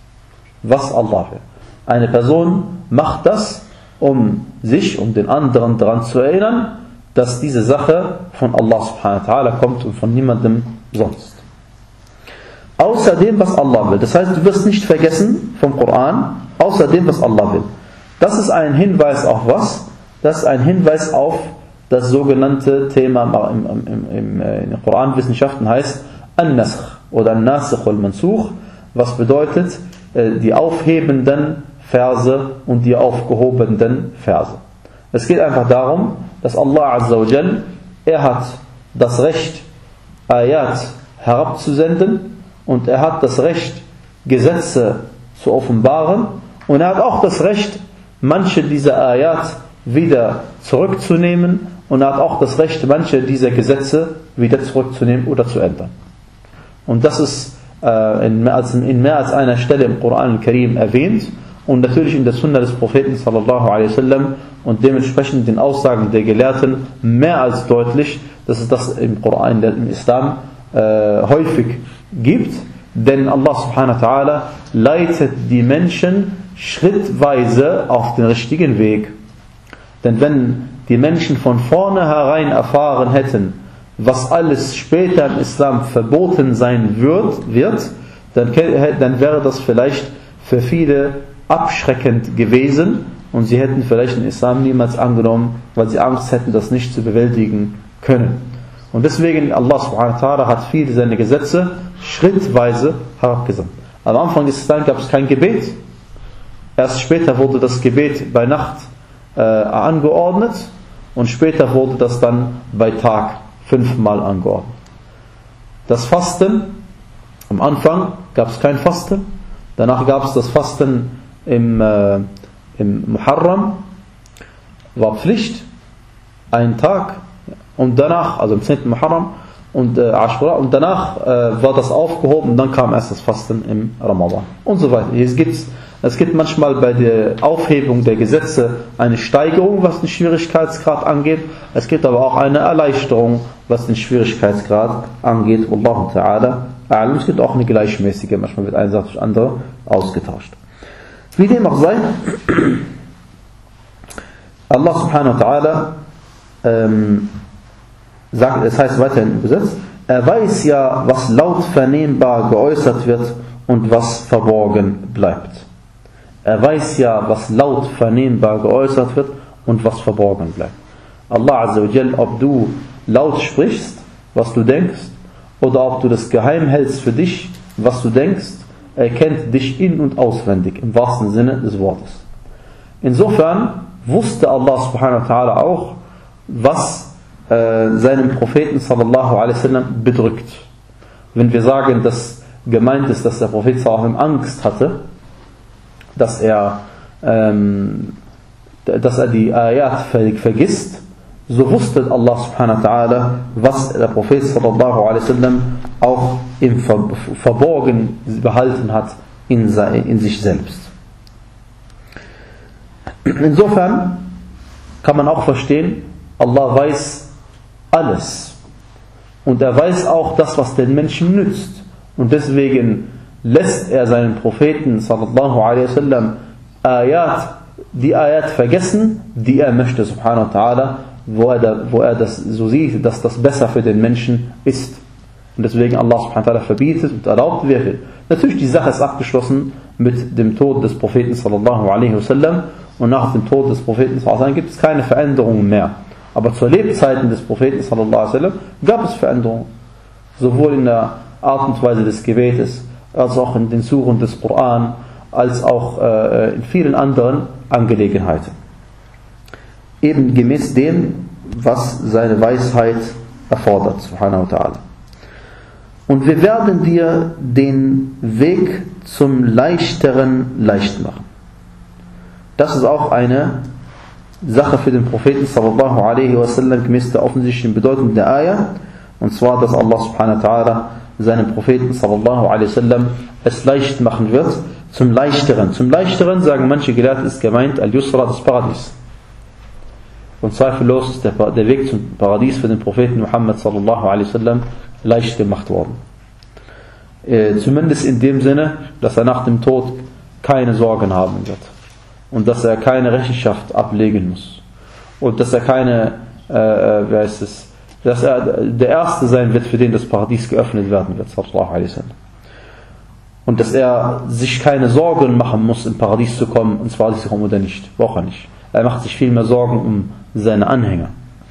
Was Allah will. Eine Person macht das, um sich, um den anderen daran zu erinnern, dass diese Sache von Allah subhanahu wa ta'ala kommt und von niemandem sonst. Außerdem, was Allah will. Das heißt, du wirst nicht vergessen vom Koran, außerdem, was Allah will. Das ist ein Hinweis auf was? Das ist ein Hinweis auf das sogenannte Thema im, im, im, in den Koranwissenschaften heißt An-Naskh oder An-Nasikh wal-Mansukh, was bedeutet die aufhebenden Verse und die aufgehobenen Verse. Es geht einfach darum, dass Allah Azza wa Jal, er hat das Recht, Ayat herabzusenden und er hat das Recht, Gesetze zu offenbaren und er hat auch das Recht, manche dieser Ayat wieder zurückzunehmen und er hat auch das Recht, manche dieser Gesetze wieder zurückzunehmen oder zu ändern. Und das ist äh, in, mehr als, in mehr als einer Stelle im Koran al-Karim erwähnt und natürlich in der Sunna des Propheten sallallahu alaihi wasallam und dementsprechend den Aussagen der Gelehrten mehr als deutlich, dass es das im Koran, im Islam äh, häufig gibt, denn Allah subhanahu wa ta'ala leitet die Menschen schrittweise auf den richtigen Weg. Denn wenn die Menschen von vornherein erfahren hätten, was alles später im Islam verboten sein wird, wird dann, dann wäre das vielleicht für viele abschreckend gewesen und sie hätten vielleicht den Islam niemals angenommen, weil sie Angst hätten, das nicht zu bewältigen können. Und deswegen, Allah subhanahu wa ta'ala hat viele seine Gesetze schrittweise herabgesandt. Am Anfang des Islam gab es kein Gebet. Erst später wurde das Gebet bei Nacht äh, angeordnet und später wurde das dann bei Tag fünfmal angeordnet. Das Fasten, am Anfang gab es kein Fasten, danach gab es das Fasten im, äh, im Muharram, war Pflicht, ein Tag und danach, also im zehnten Muharram und äh, Ashura und danach äh, war das aufgehoben und dann kam erst das Fasten im Ramadan und so weiter. Hier gibt's Es gibt manchmal bei der Aufhebung der Gesetze eine Steigerung, was den Schwierigkeitsgrad angeht. Es gibt aber auch eine Erleichterung, was den Schwierigkeitsgrad angeht. Wallahu ta'ala a'lam. Es gibt auch eine gleichmäßige, manchmal wird eine Sache durch andere ausgetauscht. Wie dem auch sei, Allah subhanahu wa ta'ala ähm, sagt, es heißt weiterhin übersetzt, er weiß ja, was laut vernehmbar geäußert wird und was verborgen bleibt. Er weiß ja, was laut vernehmbar geäußert wird und was verborgen bleibt. Allah Azza wa Jal, ob du laut sprichst, was du denkst, oder ob du das geheim hältst für dich, was du denkst, er kennt dich in- und auswendig, im wahrsten Sinne des Wortes. Insofern wusste Allah subhanahu wa ta'ala auch, was äh, seinen Propheten sallallahu alaihi wasallam bedrückt. Wenn wir sagen, dass gemeint ist, dass der Prophet sallallahu alaihi wasallam Angst hatte, dass er, ähm, dass er die Ayat vergisst, so wusste Allah subhanahu wa ta'ala, was der Prophet sallallahu alaihi wasallam auch im Verborgen behalten hat in, in sich selbst. Insofern kann man auch verstehen, Allah weiß alles. Und er weiß auch das, was den Menschen nützt. Und deswegen lässt er seinen Propheten sallallahu alaihi wasallam Ayat, die Ayat vergessen, die er möchte, subhanahu wa ta'ala, wo er, da, wo er das so sieht, dass das besser für den Menschen ist. Und deswegen Allah subhanahu wa ta'ala verbietet und erlaubt, wer will. Natürlich, die Sache ist abgeschlossen mit dem Tod des Propheten sallallahu alaihi wasallam, und nach dem Tod des Propheten sallallahu alaihi wasallam gibt es keine Veränderungen mehr. Aber zu Lebzeiten des Propheten sallallahu alaihi wasallam gab es Veränderungen. Sowohl in der Art und Weise des Gebetes, als auch in den Suren des Koran, als auch äh, in vielen anderen Angelegenheiten. Eben gemäß dem, was seine Weisheit erfordert, subhanahu wa ta'ala. Und wir werden dir den Weg zum Leichteren leicht machen. Das ist auch eine Sache für den Propheten sallallahu alaihi wasallam gemäß der offensichtlichen Bedeutung der Ayah. Und zwar, dass Allah subhanahu wa ta'ala seinem Propheten sallallahu alaihi wasallam es leicht machen wird zum Leichteren. Zum Leichteren, sagen manche Gelehrte, ist gemeint Al-Yusra, das Paradies. Und zweifellos ist der, der Weg zum Paradies für den Propheten Muhammad sallallahu alaihi wasallam leicht gemacht worden. Äh, zumindest in dem Sinne, dass er nach dem Tod keine Sorgen haben wird. Und dass er keine Rechenschaft ablegen muss. Und dass er keine, äh, wie heißt es, dass er der Erste sein wird, für den das Paradies geöffnet werden wird, sallallahu alaihi wasallam. Und dass er sich keine Sorgen machen muss, im Paradies zu kommen, ins Paradies zu kommen oder nicht. Braucht er nicht. Er macht sich viel mehr Sorgen um seine Anhänger.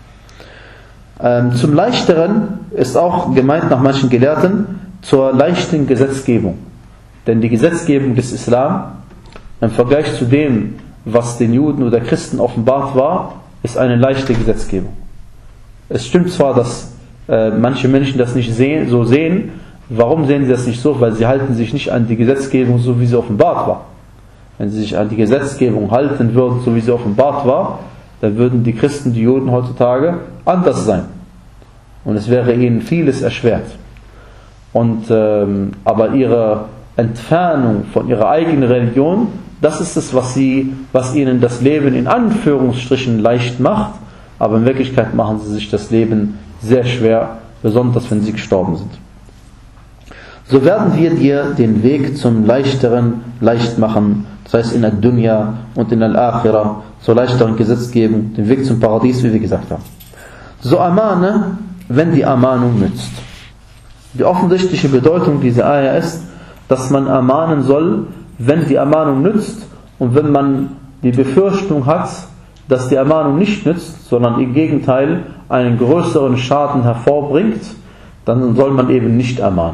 Ähm, zum Leichteren ist auch gemeint nach manchen Gelehrten zur leichten Gesetzgebung. Denn die Gesetzgebung des Islam im Vergleich zu dem, was den Juden oder Christen offenbart war, ist eine leichte Gesetzgebung. Es stimmt zwar, dass äh, manche Menschen das nicht sehen, so sehen. Warum sehen sie das nicht so? Weil sie halten sich nicht an die Gesetzgebung, so wie sie offenbart war. Wenn sie sich an die Gesetzgebung halten würden, so wie sie offenbart war, dann würden die Christen, die Juden heutzutage anders sein. Und es wäre ihnen vieles erschwert. Und, ähm, aber ihre Entfernung von ihrer eigenen Religion, das ist es, was, sie, was ihnen das Leben in Anführungsstrichen leicht macht, aber in Wirklichkeit machen sie sich das Leben sehr schwer, besonders wenn sie gestorben sind. So werden wir dir den Weg zum Leichteren leicht machen, das heißt in der Dunya und in der Akhirah, zur leichteren Gesetzgebung, den Weg zum Paradies, wie wir gesagt haben. So ermahne, wenn die Ermahnung nützt. Die offensichtliche Bedeutung dieser Ayah ist, dass man ermahnen soll, wenn die Ermahnung nützt, und wenn man die Befürchtung hat, dass die Ermahnung nicht nützt, sondern im Gegenteil einen größeren Schaden hervorbringt, dann soll man eben nicht ermahnen.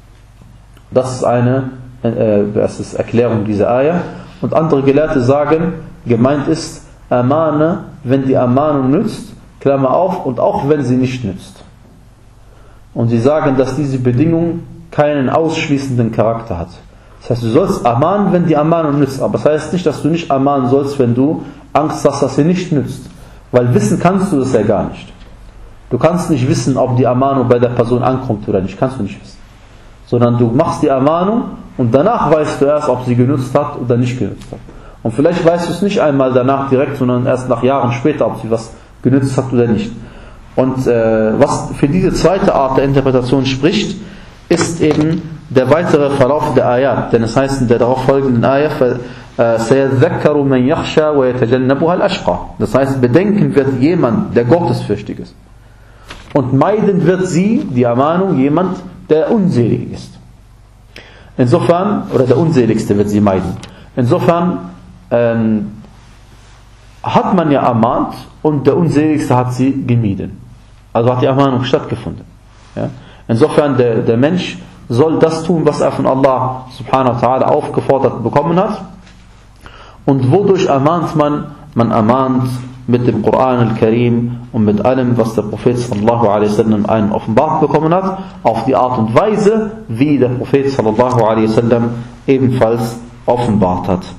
Das ist eine äh, das ist Erklärung dieser Ayah. Und andere Gelehrte sagen, gemeint ist, ermahne, wenn die Ermahnung nützt, Klammer auf, und auch wenn sie nicht nützt. Und sie sagen, dass diese Bedingung keinen ausschließenden Charakter hat. Das heißt, du sollst ermahnen, wenn die Ermahnung nützt. Aber das heißt nicht, dass du nicht ermahnen sollst, wenn du Angst hast, dass sie nicht nützt. Weil wissen kannst du das ja gar nicht. Du kannst nicht wissen, ob die Ermahnung bei der Person ankommt oder nicht. Kannst du nicht wissen. Sondern du machst die Ermahnung und danach weißt du erst, ob sie genützt hat oder nicht genützt hat. Und vielleicht weißt du es nicht einmal danach direkt, sondern erst nach Jahren später, ob sie was genützt hat oder nicht. Und äh, was für diese zweite Art der Interpretation spricht, ist eben der weitere Verlauf der Ayat. Denn es heißt in der darauf folgenden Ayat, سَيَذَّكَّرُ مَنْ يَخْشَى وَيَتَجَنَّبُهَا الْأَشْقَى. Das heißt, bedenken wird jemand, der gottesfürchtig ist. Und meiden wird sie, die Ermahnung, jemand, der unselig ist. Insofern, oder der Unseligste wird sie meiden. Insofern ähm, hat man ja ermahnt und der Unseligste hat sie gemieden. Also hat die Ermahnung stattgefunden. Ja? Insofern, der, der Mensch soll das tun, was er von Allah subhanahu wa ta'ala aufgefordert bekommen hat. Und wodurch ermahnt man? Man ermahnt mit dem Koran al-Karim und mit allem, was der Prophet sallallahu alaihi wasallam einen offenbart bekommen hat, auf die Art und Weise, wie der Prophet sallallahu alaihi wasallam ebenfalls offenbart hat.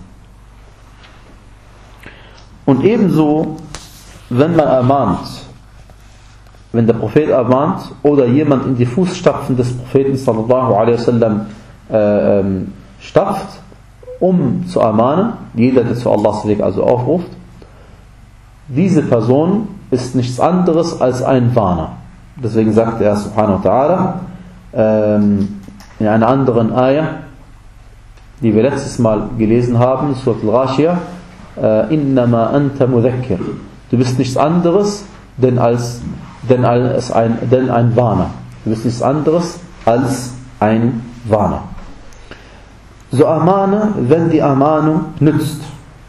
Und ebenso, wenn man ermahnt, wenn der Prophet ermahnt oder jemand in die Fußstapfen des Propheten sallallahu alaihi wasallam äh, ähm, stapft, um zu ermahnen, jeder, der zu Allahs Weg also aufruft, diese Person ist nichts anderes als ein Warner. Deswegen sagt er subhanahu wa ta'ala ähm, in einer anderen Ayah, die wir letztes Mal gelesen haben, Surat al-Ghashiyah, äh, innama anta mudhakkir. Du bist nichts anderes denn als, denn als ein, denn ein Warner. Du bist nichts anderes als ein Warner. So ermahne, wenn die Ermahnung nützt.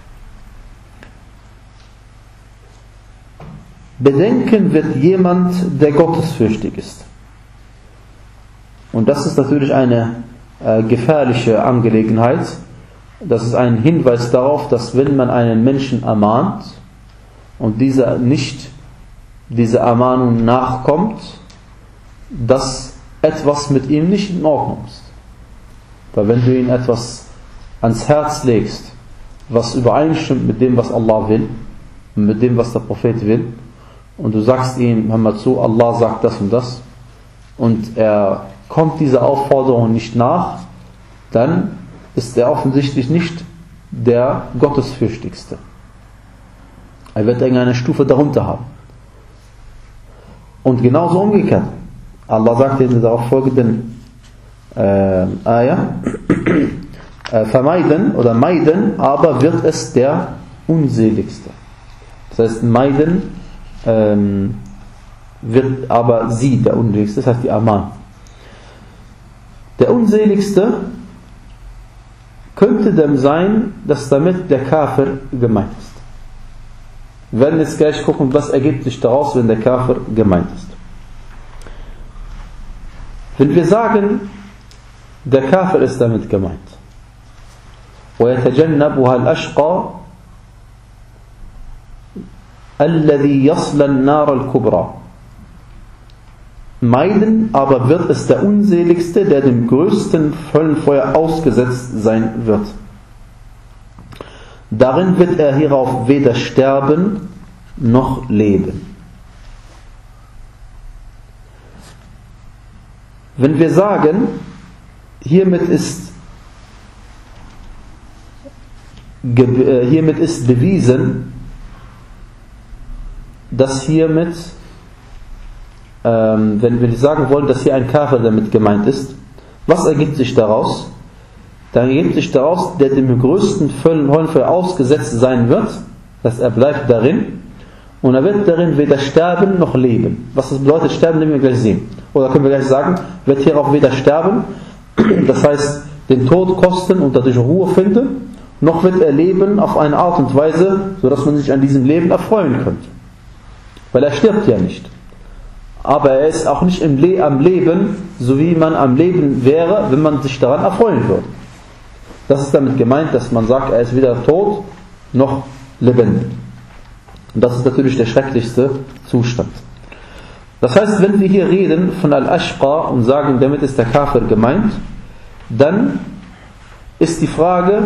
Bedenken wird jemand, der gottesfürchtig ist. Und das ist natürlich eine äh, gefährliche Angelegenheit. Das ist ein Hinweis darauf, dass wenn man einen Menschen ermahnt und dieser nicht dieser Ermahnung nachkommt, dass etwas mit ihm nicht in Ordnung ist. Weil wenn du ihm etwas ans Herz legst, was übereinstimmt mit dem, was Allah will, und mit dem, was der Prophet will, und du sagst ihm, hör mal zu, Allah sagt das und das, und er kommt dieser Aufforderung nicht nach, dann ist er offensichtlich nicht der Gottesfürchtigste. Er wird irgendeine Stufe darunter haben. Und genauso umgekehrt. Allah sagt in der darauf folgenden äh, Ayah, äh, vermeiden oder meiden, aber wird es der Unseligste. Das heißt, meiden ähm, wird aber sie der Unseligste, das heißt die Aman. Der Unseligste könnte dem sein, dass damit der Kafir gemeint ist. Wir werden jetzt gleich gucken, was ergibt sich daraus, wenn der Kafir gemeint ist. Wenn wir sagen, der Kafir ist damit gemeint, وَيَتَجَنَّبُهَا الْأَشْقَى الَّذِي يَصْلَى النَّارَ الْكُبْرَى. Meiden aber wird es der Unseligste, der dem größten Höllenfeuer ausgesetzt sein wird. Darin wird er hierauf weder sterben noch leben. Wenn wir sagen, hiermit ist, hiermit ist bewiesen, dass hiermit, ähm, wenn wir sagen wollen, dass hier ein Kafir damit gemeint ist, was ergibt sich daraus? Dann ergibt sich daraus, der dem größten Höllenfeuer ausgesetzt sein wird, dass er bleibt darin und er wird darin weder sterben noch leben. Was das bedeutet, sterben, werden wir gleich sehen. Oder können wir gleich sagen, wird hier auch weder sterben, das heißt den Tod kosten und dadurch Ruhe finden, noch wird er leben auf eine Art und Weise, sodass man sich an diesem Leben erfreuen könnte. Weil er stirbt ja nicht. Aber er ist auch nicht im Le- am Leben, so wie man am Leben wäre, wenn man sich daran erfreuen würde. Das ist damit gemeint, dass man sagt, er ist weder tot noch lebendig. Und das ist natürlich der schrecklichste Zustand. Das heißt, wenn wir hier reden von Al-Ashqa und sagen, damit ist der Kafir gemeint, dann ist die Frage,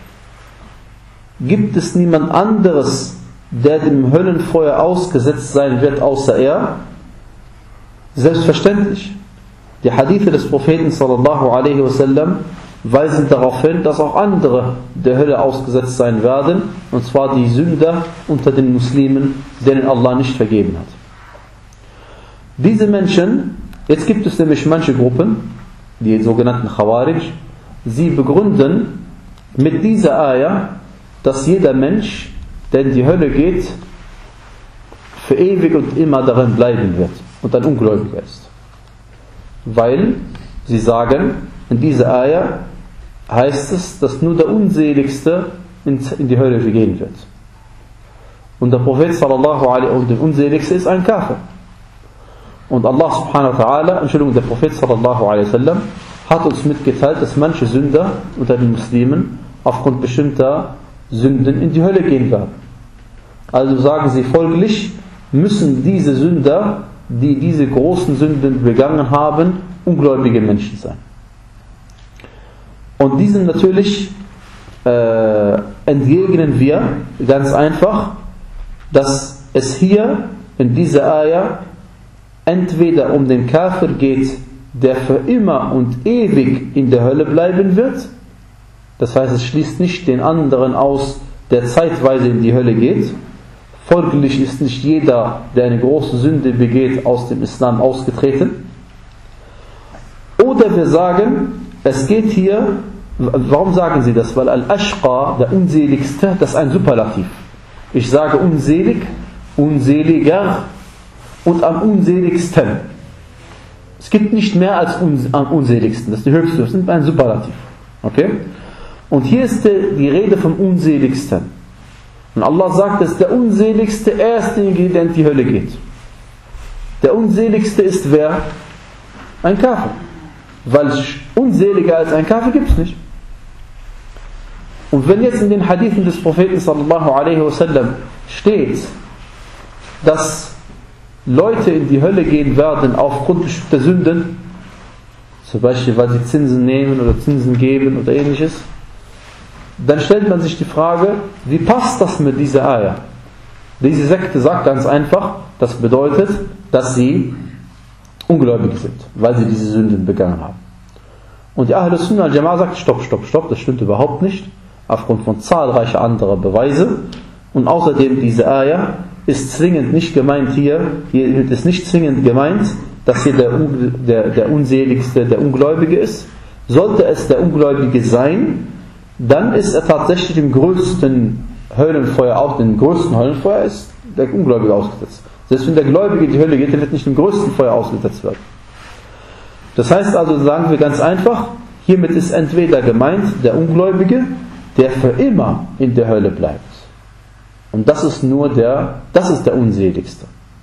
gibt es niemand anderes, der dem Höllenfeuer ausgesetzt sein wird, außer er? Selbstverständlich. Die Hadithe des Propheten sallallahu alaihi wasallam weisen darauf hin, dass auch andere der Hölle ausgesetzt sein werden, und zwar die Sünder unter den Muslimen, denen Allah nicht vergeben hat. Diese Menschen, jetzt gibt es nämlich manche Gruppen, die sogenannten Khawarij, sie begründen mit dieser Ayah, dass jeder Mensch, der in die Hölle geht, für ewig und immer darin bleiben wird und ein Ungläubiger ist. Weil sie sagen, in dieser Ayah heißt es, dass nur der Unseligste in die Hölle gehen wird. Und der Prophet sallallahu alaihi und der Unseligste ist ein Kafir. Und Allah subhanahu wa ta'ala, Entschuldigung, der Prophet sallallahu alaihi wasallam hat uns mitgeteilt, dass manche Sünder unter den Muslimen aufgrund bestimmter Sünden in die Hölle gehen werden. Also sagen sie folglich, müssen diese Sünder, die diese großen Sünden begangen haben, ungläubige Menschen sein. Und diesem natürlich äh, entgegnen wir ganz einfach, dass es hier in dieser Ayah entweder um den Kafir geht, der für immer und ewig in der Hölle bleiben wird. Das heißt, es schließt nicht den anderen aus, der zeitweise in die Hölle geht. Folglich ist nicht jeder, der eine große Sünde begeht, aus dem Islam ausgetreten. Oder wir sagen, es geht hier, warum sagen sie das? Weil Al-Ashqa, der Unseligste, das ist ein Superlativ. Ich sage unselig, unseliger und am unseligsten. Es gibt nicht mehr als am unseligsten, das ist die höchste, das ist ein Superlativ. Okay? Und hier ist die Rede vom Unseligsten. Und Allah sagt, dass der Unseligste erstjenige, der in die Hölle geht. Der Unseligste ist wer? Ein Kafir. Weil unseliger als ein Kafir gibt es nicht. Und wenn jetzt in den Hadithen des Propheten sallallahu alaihi wasallam steht, dass Leute in die Hölle gehen werden aufgrund bestimmter Sünden, zum Beispiel weil sie Zinsen nehmen oder Zinsen geben oder ähnliches, dann stellt man sich die Frage, wie passt das mit dieser Ayah? Diese Sekte sagt ganz einfach, das bedeutet, dass sie Ungläubige sind, weil sie diese Sünden begangen haben. Und die Ahlus Sunnah al-Jama'a sagt, stopp, stopp, stopp, das stimmt überhaupt nicht, aufgrund von zahlreicher anderer Beweise. Und außerdem diese Ayah ist zwingend nicht gemeint hier, hier ist nicht zwingend gemeint, dass hier der, der, der Unseligste, der Ungläubige ist. Sollte es der Ungläubige sein, dann ist er tatsächlich im größten Höllenfeuer, auch dem größten Höllenfeuer ist der Ungläubige ausgesetzt. Selbst wenn der Gläubige in die Hölle geht, der wird nicht im größten Feuer ausgesetzt werden. Das heißt also, sagen wir ganz einfach, hiermit ist entweder gemeint der Ungläubige, der für immer in der Hölle bleibt. Und das ist nur der, das ist der Unseligste.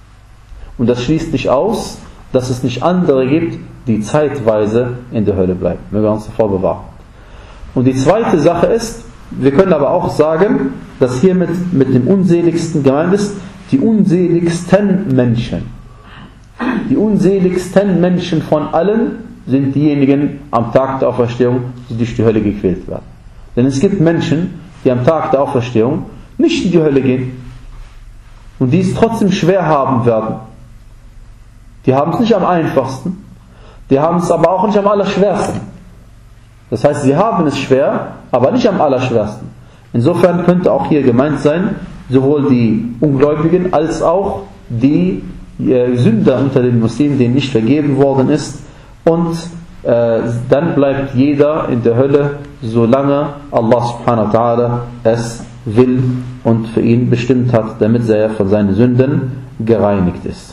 Und das schließt nicht aus, dass es nicht andere gibt, die zeitweise in der Hölle bleiben. Wir werden uns davor bewahren. Und die zweite Sache ist, wir können aber auch sagen, dass hiermit mit dem Unseligsten gemeint ist, die unseligsten Menschen. Die unseligsten Menschen von allen sind diejenigen am Tag der Auferstehung, die durch die Hölle gequält werden. Denn es gibt Menschen, die am Tag der Auferstehung nicht in die Hölle gehen und die es trotzdem schwer haben werden. Die haben es nicht am einfachsten, die haben es aber auch nicht am allerschwersten. Das heißt, sie haben es schwer, aber nicht am allerschwersten. Insofern könnte auch hier gemeint sein, sowohl die Ungläubigen als auch die äh, Sünder unter den Muslimen, denen nicht vergeben worden ist. Und äh, dann bleibt jeder in der Hölle, solange Allah subhanahu wa ta'ala es will und für ihn bestimmt hat, damit er von seinen Sünden gereinigt ist.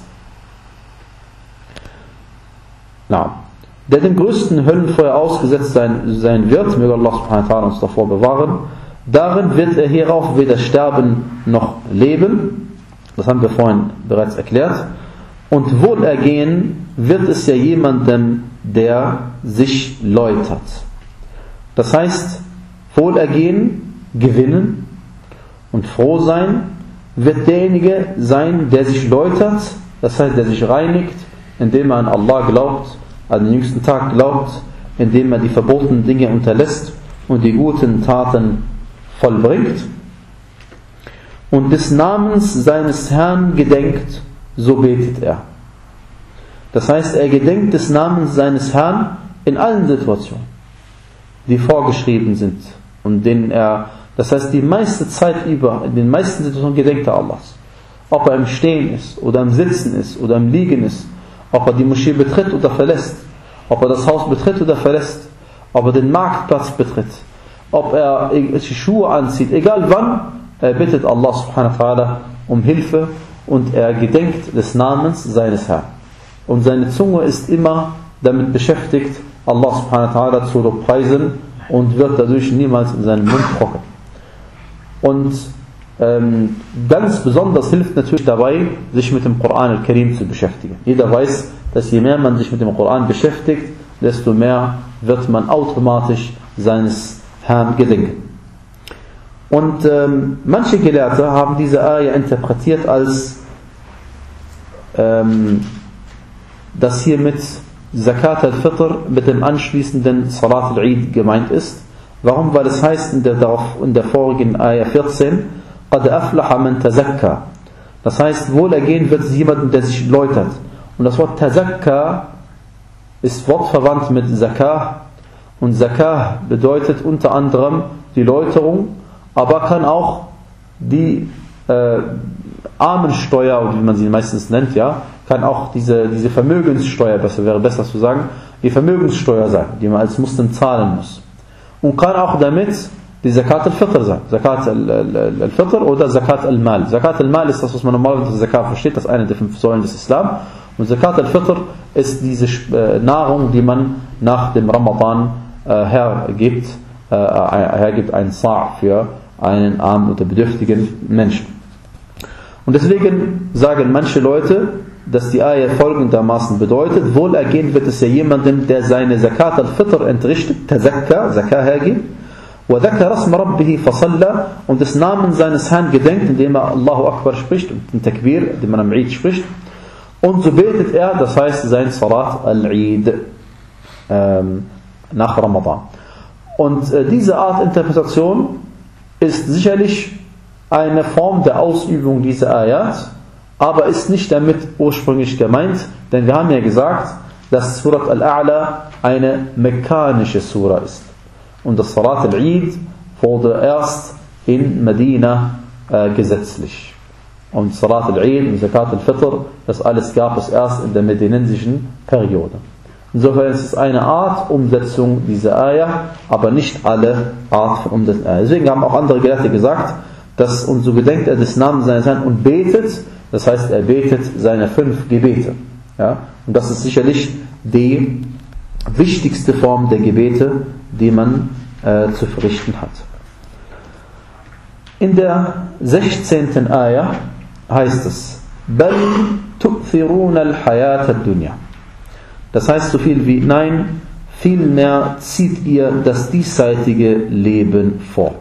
Na, der dem größten Höllenfeuer ausgesetzt sein, sein wird, möge Allah subhanahu wa ta'ala uns davor bewahren, darin wird er hierauf weder sterben noch leben. Das haben wir vorhin bereits erklärt. Und Wohlergehen wird es ja jemandem, der sich läutert. Das heißt, Wohlergehen, gewinnen und froh sein, wird derjenige sein, der sich läutert, das heißt, der sich reinigt, indem er an Allah glaubt, an den jüngsten Tag glaubt, indem er die verbotenen Dinge unterlässt und die guten Taten vollbringt und des Namens seines Herrn gedenkt, so betet er. Das heißt, er gedenkt des Namens seines Herrn in allen Situationen, die vorgeschrieben sind und denen er, das heißt, die meiste Zeit über, in den meisten Situationen gedenkt er Allahs. Ob er im Stehen ist oder im Sitzen ist oder im Liegen ist, ob er die Moschee betritt oder verlässt, ob er das Haus betritt oder verlässt, ob er den Marktplatz betritt, ob er die Schuhe anzieht, egal wann, er bittet Allah subhanahu wa ta'ala um Hilfe und er gedenkt des Namens seines Herrn. Und seine Zunge ist immer damit beschäftigt, Allah subhanahu wa ta'ala zu preisen und wird dadurch niemals in seinen Mund trocken. Und ähm, ganz besonders hilft natürlich dabei, sich mit dem Koran al-Karim zu beschäftigen. Jeder weiß, dass je mehr man sich mit dem Koran beschäftigt, desto mehr wird man automatisch seines Herrn gedenken. Und ähm, manche Gelehrte haben diese Ayah interpretiert als ähm, dass hier mit Zakat al-Fitr mit dem anschließenden Salat al-Eid gemeint ist. Warum? Weil es heißt in der, in der vorigen Ayah vierzehn, قَدْ أَفْلَحَ مَنْ تَزَكَّى. Das heißt, wohlergehen wird es jemandem, der sich läutert. Und das Wort Tazakka ist wortverwandt mit Zakah. Und Zakah bedeutet unter anderem die Läuterung, aber kann auch die äh, Armensteuer, wie man sie meistens nennt, ja, kann auch diese, diese Vermögenssteuer, besser wäre besser zu sagen, die Vermögenssteuer sein, die man als Muslim zahlen muss. Und kann auch damit die Zakat al-Fitr sein. Zakat al-Fitr oder Zakat al-Mal. Zakat al-Mal ist das, was man normalerweise unter Zakat versteht, das ist eine der fünf Säulen des Islam. Und Zakat al-Fitr ist diese Nahrung, die man nach dem Ramadan äh, hergibt, äh, hergibt ein Sa' für einen armen oder bedürftigen Menschen. Und deswegen sagen manche Leute, dass die Ayah folgendermaßen bedeutet: Wohlergehen wird es ja jemandem, der seine Zakat al-Fitr entrichtet, Tazakka, Zakah hergibt, وَذَكَرَ اسْمَ رَبِّهِ فَصَلَّى, und des Namens seines Herrn gedenkt, indem er Allahu Akbar spricht und den Takbir, den man am Eid spricht, und so betet er, das heißt sein Salat al-Eid ähm, nach Ramadan. Und äh, diese Art Interpretation ist sicherlich eine Form der Ausübung dieser Ayat, aber ist nicht damit ursprünglich gemeint, denn wir haben ja gesagt, dass Surat al-A'la eine mekkanische Sura ist. Und das Salat al-Eid wurde erst in Medina äh, gesetzlich. Und Salat al-Eid und Zakat al-Fitr, das alles gab es erst in der medinensischen Periode. Insofern ist es eine Art Umsetzung dieser Ayah, aber nicht alle Art von Umsetzung. Deswegen haben auch andere Gelehrte gesagt, dass, und so gedenkt er des Namens seines Herrn und betet, das heißt, er betet seine fünf Gebete. Ja? Und das ist sicherlich die wichtigste Form der Gebete, die man äh, zu verrichten hat. In der sechzehnten Ayah heißt es: بَلْ تُؤْثِرُونَ الْحَيَاةَ الدُّنْيَا. Das heißt so viel wie: Nein, vielmehr zieht ihr das diesseitige Leben vor.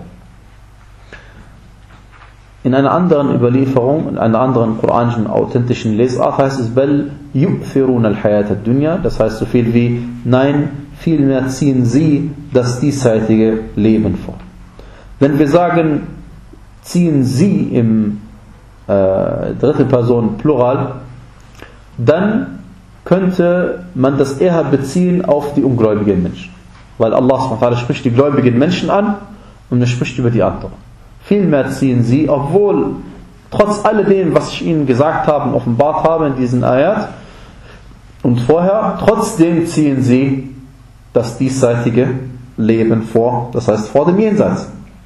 In einer anderen Überlieferung, in einer anderen koranischen authentischen Lesart heißt es: بَلْ يُؤْثِرُونَ الْحَيَاةَ الدُّنْيَا. Das heißt so viel wie: Nein, vielmehr ziehen sie das diesseitige Leben vor. Wenn wir sagen, ziehen sie im äh, dritten Person Plural, dann könnte man das eher beziehen auf die ungläubigen Menschen. Weil Allah subhanahu wa ta'ala spricht die gläubigen Menschen an und er spricht über die anderen. Vielmehr ziehen sie, obwohl trotz alledem, was ich ihnen gesagt habe und offenbart habe in diesen Ayat und vorher, trotzdem ziehen sie das diesseitige Leben vor, das heißt vor dem Jenseits.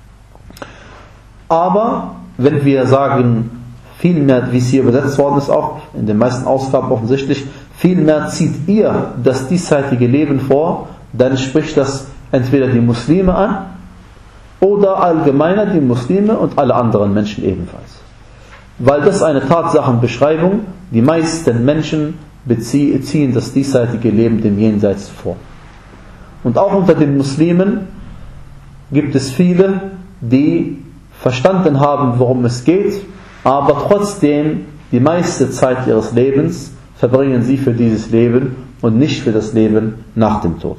Aber wenn wir sagen, vielmehr, wie es hier übersetzt worden ist, auch in den meisten Ausgaben offensichtlich, vielmehr zieht ihr das diesseitige Leben vor, dann spricht das entweder die Muslime an oder allgemeiner die Muslime und alle anderen Menschen ebenfalls. Weil das ist eine Tatsachenbeschreibung, die meisten Menschen ziehen das diesseitige Leben dem Jenseits vor. Und auch unter den Muslimen gibt es viele, die verstanden haben, worum es geht, aber trotzdem die meiste Zeit ihres Lebens verbringen sie für dieses Leben und nicht für das Leben nach dem Tod.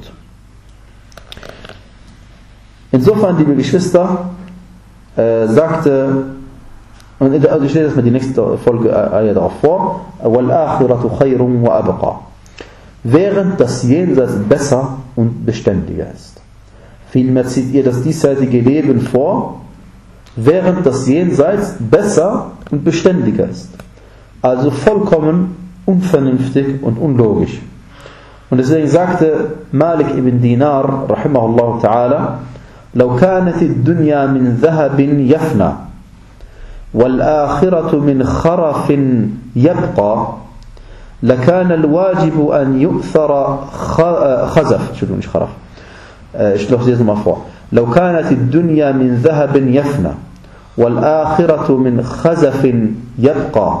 Insofern, liebe Geschwister, äh, sagte, und also ich lese das mal die nächste Folge äh, darauf vor: وَالْآخِرَةُ خَيْرٌ وَأَبْقَى. Während das Jenseits besser und beständiger ist. Vielmehr zieht ihr das diesseitige Leben vor, während das Jenseits besser und beständiger ist. Also vollkommen unvernünftig und unlogisch. Und deswegen sagte Malik ibn Dinar, rahimahullah ta'ala: لو كانت الدنيا من ذهب يفنى والآخرة من خرف يبقى لكان الواجب أن يؤثر خزف شنو مش خرف ايش لو زيد ما فوق لو كانت الدنيا من ذهب يفنى والآخرة من خزف يبقى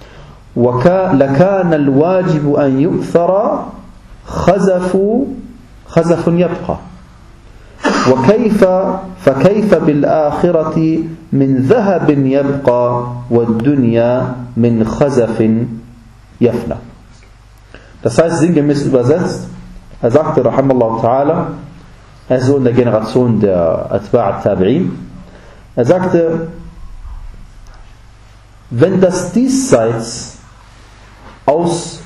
لكان الواجب أن يؤثر خزف خزف يبقى. وكيف فكيف بالآخرة من ذهب يبقى والدنيا من خزف يفنى. Das heißt, sinngemäß übersetzt, er sagte, rahimallahu ta'ala, er ist so in der Generation der Atba' al-Tabi'in, er sagte, wenn das Diesseits aus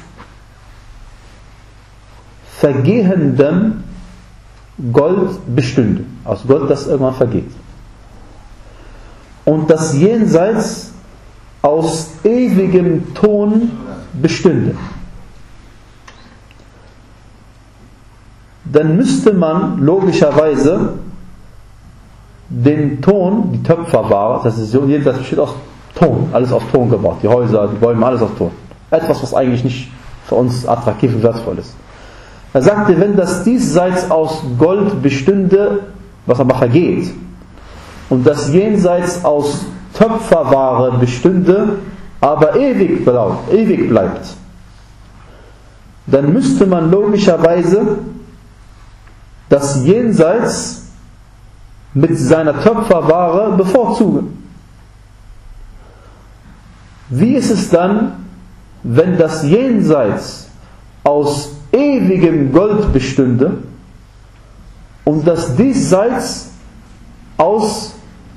vergehendem Gold bestünde, aus Gold, das irgendwann vergeht, und das Jenseits aus ewigem Ton bestünde, dann müsste man logischerweise den Ton, die Töpferware, das ist jenseits besteht aus Ton, alles aus Ton gebaut, die Häuser, die Bäume, alles aus Ton. Etwas, was eigentlich nicht für uns attraktiv und wertvoll ist. Er sagte, wenn das Diesseits aus Gold bestünde, was aber vergeht, und das Jenseits aus Töpferware bestünde, aber ewig bleibt, ewig bleibt, dann müsste man logischerweise das Jenseits mit seiner Töpferware bevorzugen. Wie ist es dann, wenn das Jenseits aus ewigem Gold bestünde und das Diesseits aus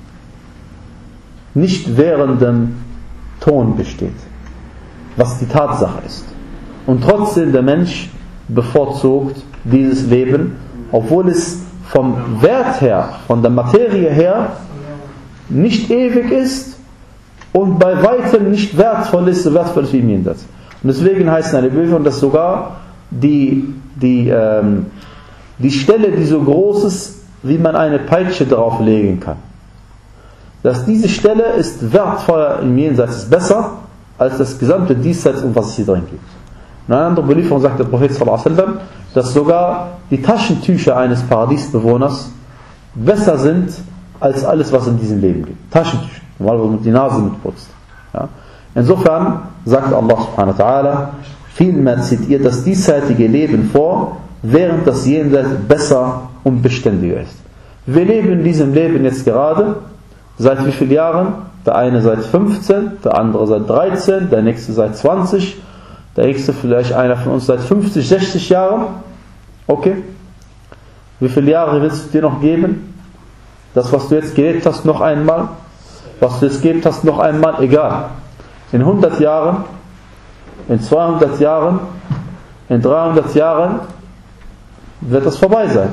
nicht währendem Ton besteht, was die Tatsache ist. Und trotzdem der Mensch bevorzugt dieses Leben, obwohl es vom Wert her, von der Materie her nicht ewig ist und bei weitem nicht wertvoll ist, so wertvoll ist wie im Jenseits. Und deswegen heißt eine Überlieferung, dass sogar die, die, ähm, die Stelle, die so groß ist, wie man eine Peitsche drauflegen kann, dass diese Stelle ist wertvoller im Jenseits, ist besser als das gesamte Diesseits, um was es hier drin gibt. In einer anderen Überlieferung sagt der Prophet sallallahu alaihi wasallam, dass sogar die Taschentücher eines Paradiesbewohners besser sind als alles, was in diesem Leben gibt. Taschentücher, normalerweise man die Nase mitputzt. Ja. Insofern sagt Allah subhanahu wa ta'ala, vielmehr zieht ihr das diesseitige Leben vor, während das Jenseits besser und beständiger ist. Wir leben in diesem Leben jetzt gerade, seit wie vielen Jahren? Der eine seit fünfzehn, der andere seit dreizehn, der nächste seit zwanzig, der nächste vielleicht einer von uns seit fünfzig, sechzig Jahren. Okay? Wie viele Jahre willst du dir noch geben? Das, was du jetzt gelebt hast, noch einmal? Was du jetzt gelebt hast, noch einmal? Egal. In hundert Jahren, in zweihundert Jahren, in dreihundert Jahren wird das vorbei sein.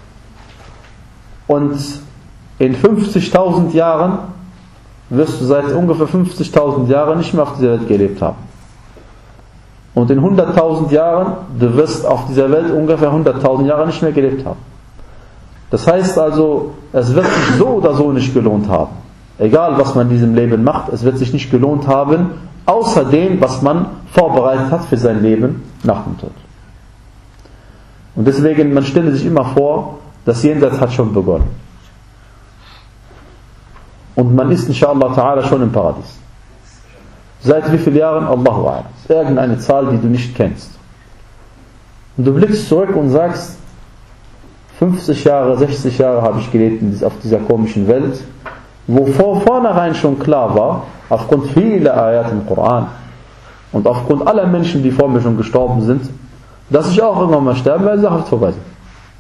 Und in fünfzigtausend Jahren wirst du seit ungefähr fünfzigtausend Jahren nicht mehr auf dieser Welt gelebt haben. Und in hunderttausend Jahren, du wirst auf dieser Welt ungefähr hunderttausend Jahre nicht mehr gelebt haben. Das heißt also, es wird sich so oder so nicht gelohnt haben. Egal, was man in diesem Leben macht, es wird sich nicht gelohnt haben, außer dem, was man vorbereitet hat für sein Leben nach dem Tod. Und deswegen, man stelle sich immer vor, das Jenseits hat schon begonnen. Und man ist inshallah ta'ala schon im Paradies. Seit wie vielen Jahren? Allahu a'lam. Irgendeine Zahl, die du nicht kennst. Und du blickst zurück und sagst, fünfzig Jahre, sechzig Jahre habe ich gelebt auf dieser komischen Welt, wo vor vornherein schon klar war, aufgrund vieler Ayat im Koran und aufgrund aller Menschen, die vor mir schon gestorben sind, dass ich auch irgendwann mal sterben werde, Sache wird vorbei sein.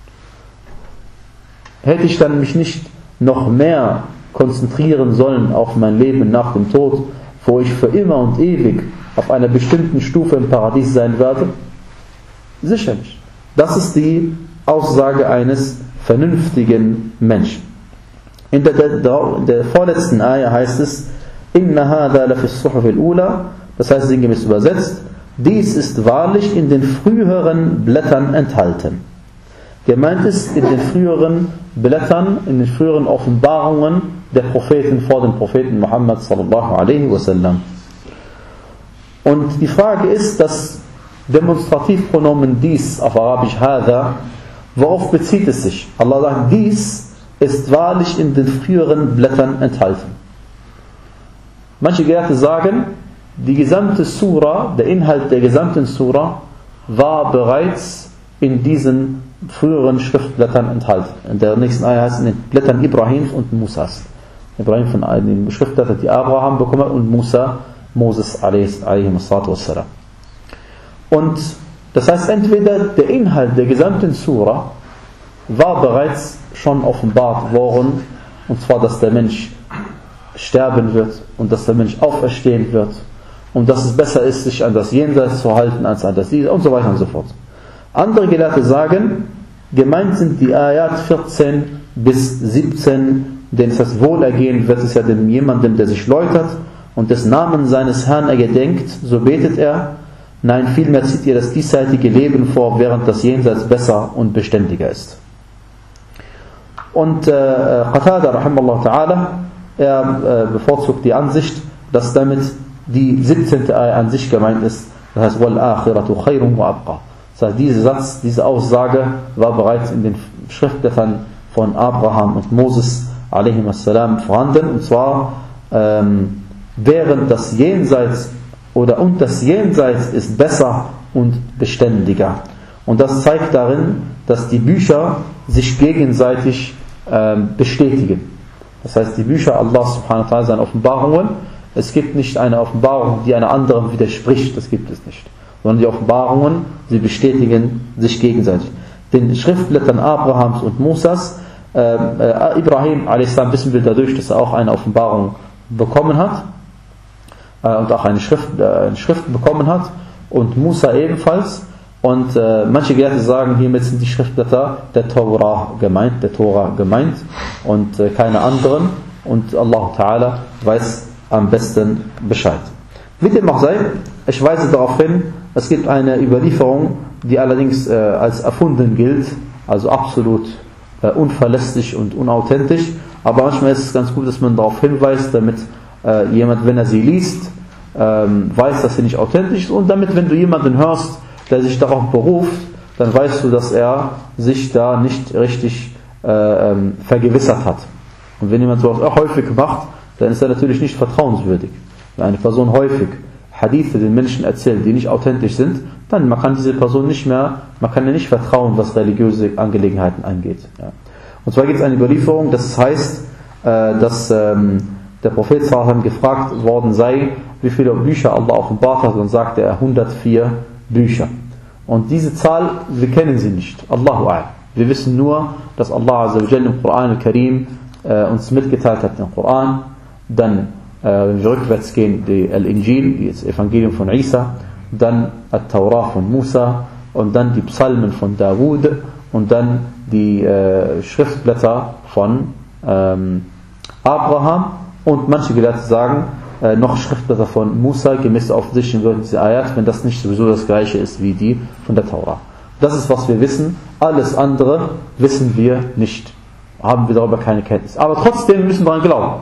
Hätte ich dann mich nicht noch mehr konzentrieren sollen auf mein Leben nach dem Tod, wo ich für immer und ewig auf einer bestimmten Stufe im Paradies sein werde? Sicherlich. Das ist die Aussage eines vernünftigen Menschen. In der, der, in der vorletzten Ayah heißt es, Inna hadha la fi as-suhuf al-ula, das heißt sinngemäß übersetzt, dies ist wahrlich in den früheren Blättern enthalten. Gemeint ist in den früheren Blättern, in den früheren Offenbarungen der Propheten vor dem Propheten Muhammad sallallahu alaihi wasallam. Und die Frage ist, das Demonstrativpronomen dies auf Arabisch hadha, worauf bezieht es sich? Allah sagt, dies ist wahrlich in den früheren Blättern enthalten. Manche Gelehrte sagen, die gesamte Sura, der Inhalt der gesamten Sura war bereits in diesen früheren Schriftblättern enthalten. In der nächsten Ayah heißt es in den Blättern Ibrahims und Musas. Ibrahim von den Schriftblättern, die Abraham bekommen hat, und Musa, Moses a.s.w. Und das heißt, entweder der Inhalt der gesamten Sura war bereits schon offenbart worden, und zwar, dass der Mensch sterben wird und dass der Mensch auferstehen wird und dass es besser ist, sich an das Jenseits zu halten als an das Diesseits und so weiter und so fort. Andere Gelehrte sagen, gemeint sind die Ayat vierzehn bis siebzehn, denn das Wohlergehen wird es ja dem jemandem, der sich läutert und des Namens seines Herrn er gedenkt, so betet er. Nein, vielmehr zieht ihr das diesseitige Leben vor, während das Jenseits besser und beständiger ist. Und äh, Qatada, rahimallahu ta'ala, er äh, bevorzugt die Ansicht, dass damit die siebzehnte Ayah an sich gemeint ist, das heißt, وَالْآخِرَةُ خَيْرٌ وَأَبْقَى. Das heißt, dieser Satz, diese Aussage war bereits in den Schriftblättern von Abraham und Moses a.s. vorhanden, und zwar ähm, während das Jenseits oder und das Jenseits ist besser und beständiger. Und das zeigt darin, dass die Bücher sich gegenseitig ähm, bestätigen. Das heißt, die Bücher Allah subhanahu wa ta'ala, seine Offenbarungen, es gibt nicht eine Offenbarung, die einer anderen widerspricht, das gibt es nicht. Sondern die Offenbarungen, sie bestätigen sich gegenseitig. Den Schriftblättern Abrahams und Moses, äh, äh, Ibrahim a s. wissen wir dadurch, dass er auch eine Offenbarung bekommen hat äh, und auch eine Schrift, äh, eine Schrift bekommen hat, und Musa ebenfalls. Und äh, manche Gelehrte sagen, hiermit sind die Schriftblätter der Torah gemeint, der Torah gemeint und äh, keine anderen. Und Allah Ta'ala weiß am besten Bescheid. Wie dem auch sei, ich weise darauf hin, es gibt eine Überlieferung, die allerdings äh, als erfunden gilt, also absolut äh, unverlässlich und unauthentisch. Aber manchmal ist es ganz gut, dass man darauf hinweist, damit äh, jemand, wenn er sie liest, äh, weiß, dass sie nicht authentisch ist, und damit, wenn du jemanden hörst, der sich darauf beruft, dann weißt du, dass er sich da nicht richtig äh, ähm, vergewissert hat. Und wenn jemand sowas auch häufig macht, dann ist er natürlich nicht vertrauenswürdig. Wenn eine Person häufig Hadithe den Menschen erzählt, die nicht authentisch sind, dann man kann diese Person nicht mehr, man kann ihr nicht vertrauen, was religiöse Angelegenheiten angeht. Ja. Und zwar gibt es eine Überlieferung, das heißt, äh, dass ähm, der Prophet sallallahu alaihi wasallam gefragt worden sei, wie viele Bücher Allah offenbart hat, und sagte er hundertvier Bücher. Und diese Zahl, wir kennen sie nicht. Allahu a'lam. Wir wissen nur, dass Allah azza wa jalla im Koran al-Karim äh, uns mitgeteilt hat, den Koran, dann, äh, wenn wir rückwärts gehen, die Al-Injil, das Evangelium von Isa, dann At-Taurah von Musa, und dann die Psalmen von Dawud, und dann die äh, Schriftblätter von ähm, Abraham, und manche Gelehrte sagen, äh, noch Schriftblätter von Musa, gemäß offensichtlich würden diese Ayat, wenn das nicht sowieso das gleiche ist wie die von der Taurah. Das ist, was wir wissen. Alles andere wissen wir nicht. Haben wir darüber keine Kenntnis. Aber trotzdem müssen wir daran glauben.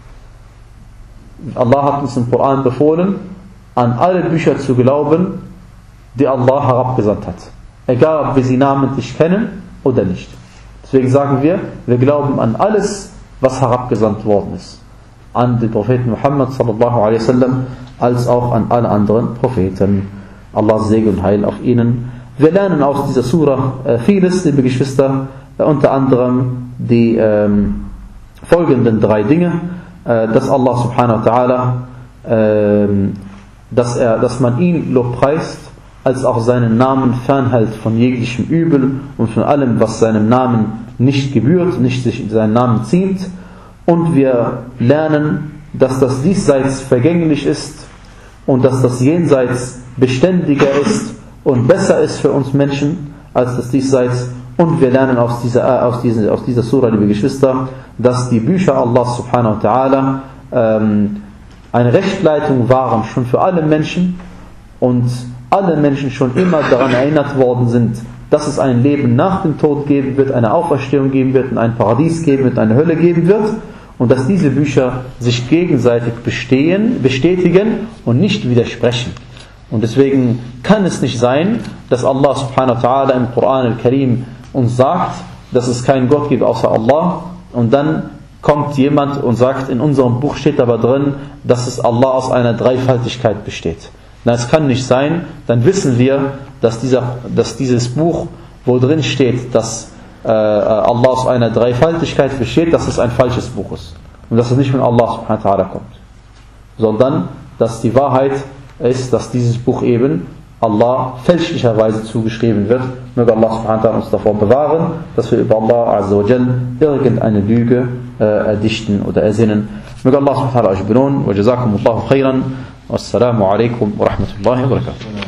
Allah hat uns im Koran befohlen, an alle Bücher zu glauben, die Allah herabgesandt hat. Egal, ob wir sie namentlich kennen oder nicht. Deswegen sagen wir, wir glauben an alles, was herabgesandt worden ist. An den Propheten Muhammad sallallahu alaihi wasallam, als auch an alle anderen Propheten. Allahs Segen und Heil auf ihnen. Wir lernen aus dieser Surah äh, vieles, liebe Geschwister, äh, unter anderem die ähm, folgenden drei Dinge, äh, dass Allah subhanahu wa ta'ala, äh, dass, er, dass man ihn lobpreist, als auch seinen Namen fernhält von jeglichem Übel und von allem, was seinem Namen nicht gebührt, nicht sich seinen Namen ziemt. Und wir lernen, dass das Diesseits vergänglich ist und dass das Jenseits beständiger ist und besser ist für uns Menschen als das Diesseits. Und wir lernen aus dieser, aus dieser, aus dieser Surah, liebe Geschwister, dass die Bücher Allah subhanahu wa ta'ala ähm, eine Rechtleitung waren schon für alle Menschen, und alle Menschen schon immer daran erinnert worden sind, dass es ein Leben nach dem Tod geben wird, eine Auferstehung geben wird, und ein Paradies geben wird, eine Hölle geben wird, und dass diese Bücher sich gegenseitig bestehen, bestätigen und nicht widersprechen. Und deswegen kann es nicht sein, dass Allah subhanahu wa ta'ala im Koran al-Karim uns sagt, dass es keinen Gott gibt außer Allah, und dann kommt jemand und sagt, in unserem Buch steht aber drin, dass es Allah aus einer Dreifaltigkeit besteht. Nein, es kann nicht sein. Dann wissen wir, dass, dieser, dass dieses Buch wo drin steht, dass äh, Allah aus einer Dreifaltigkeit besteht, dass es ein falsches Buch ist. Und dass es nicht von Allah subhanahu wa ta'ala kommt. Sondern, dass die Wahrheit ist, dass dieses Buch eben Allah fälschlicherweise zugeschrieben wird. Möge Allah subhanahu wa ta'ala uns davor bewahren, dass wir über Allah azza wa jal irgendeine Lüge äh, erdichten oder ersinnen. Möge Allah subhanahu wa ta'ala euch belohnen. Wa jazakumullahu khairan. Wassalamu alaikum wa rahmatullahi wa barakatuh.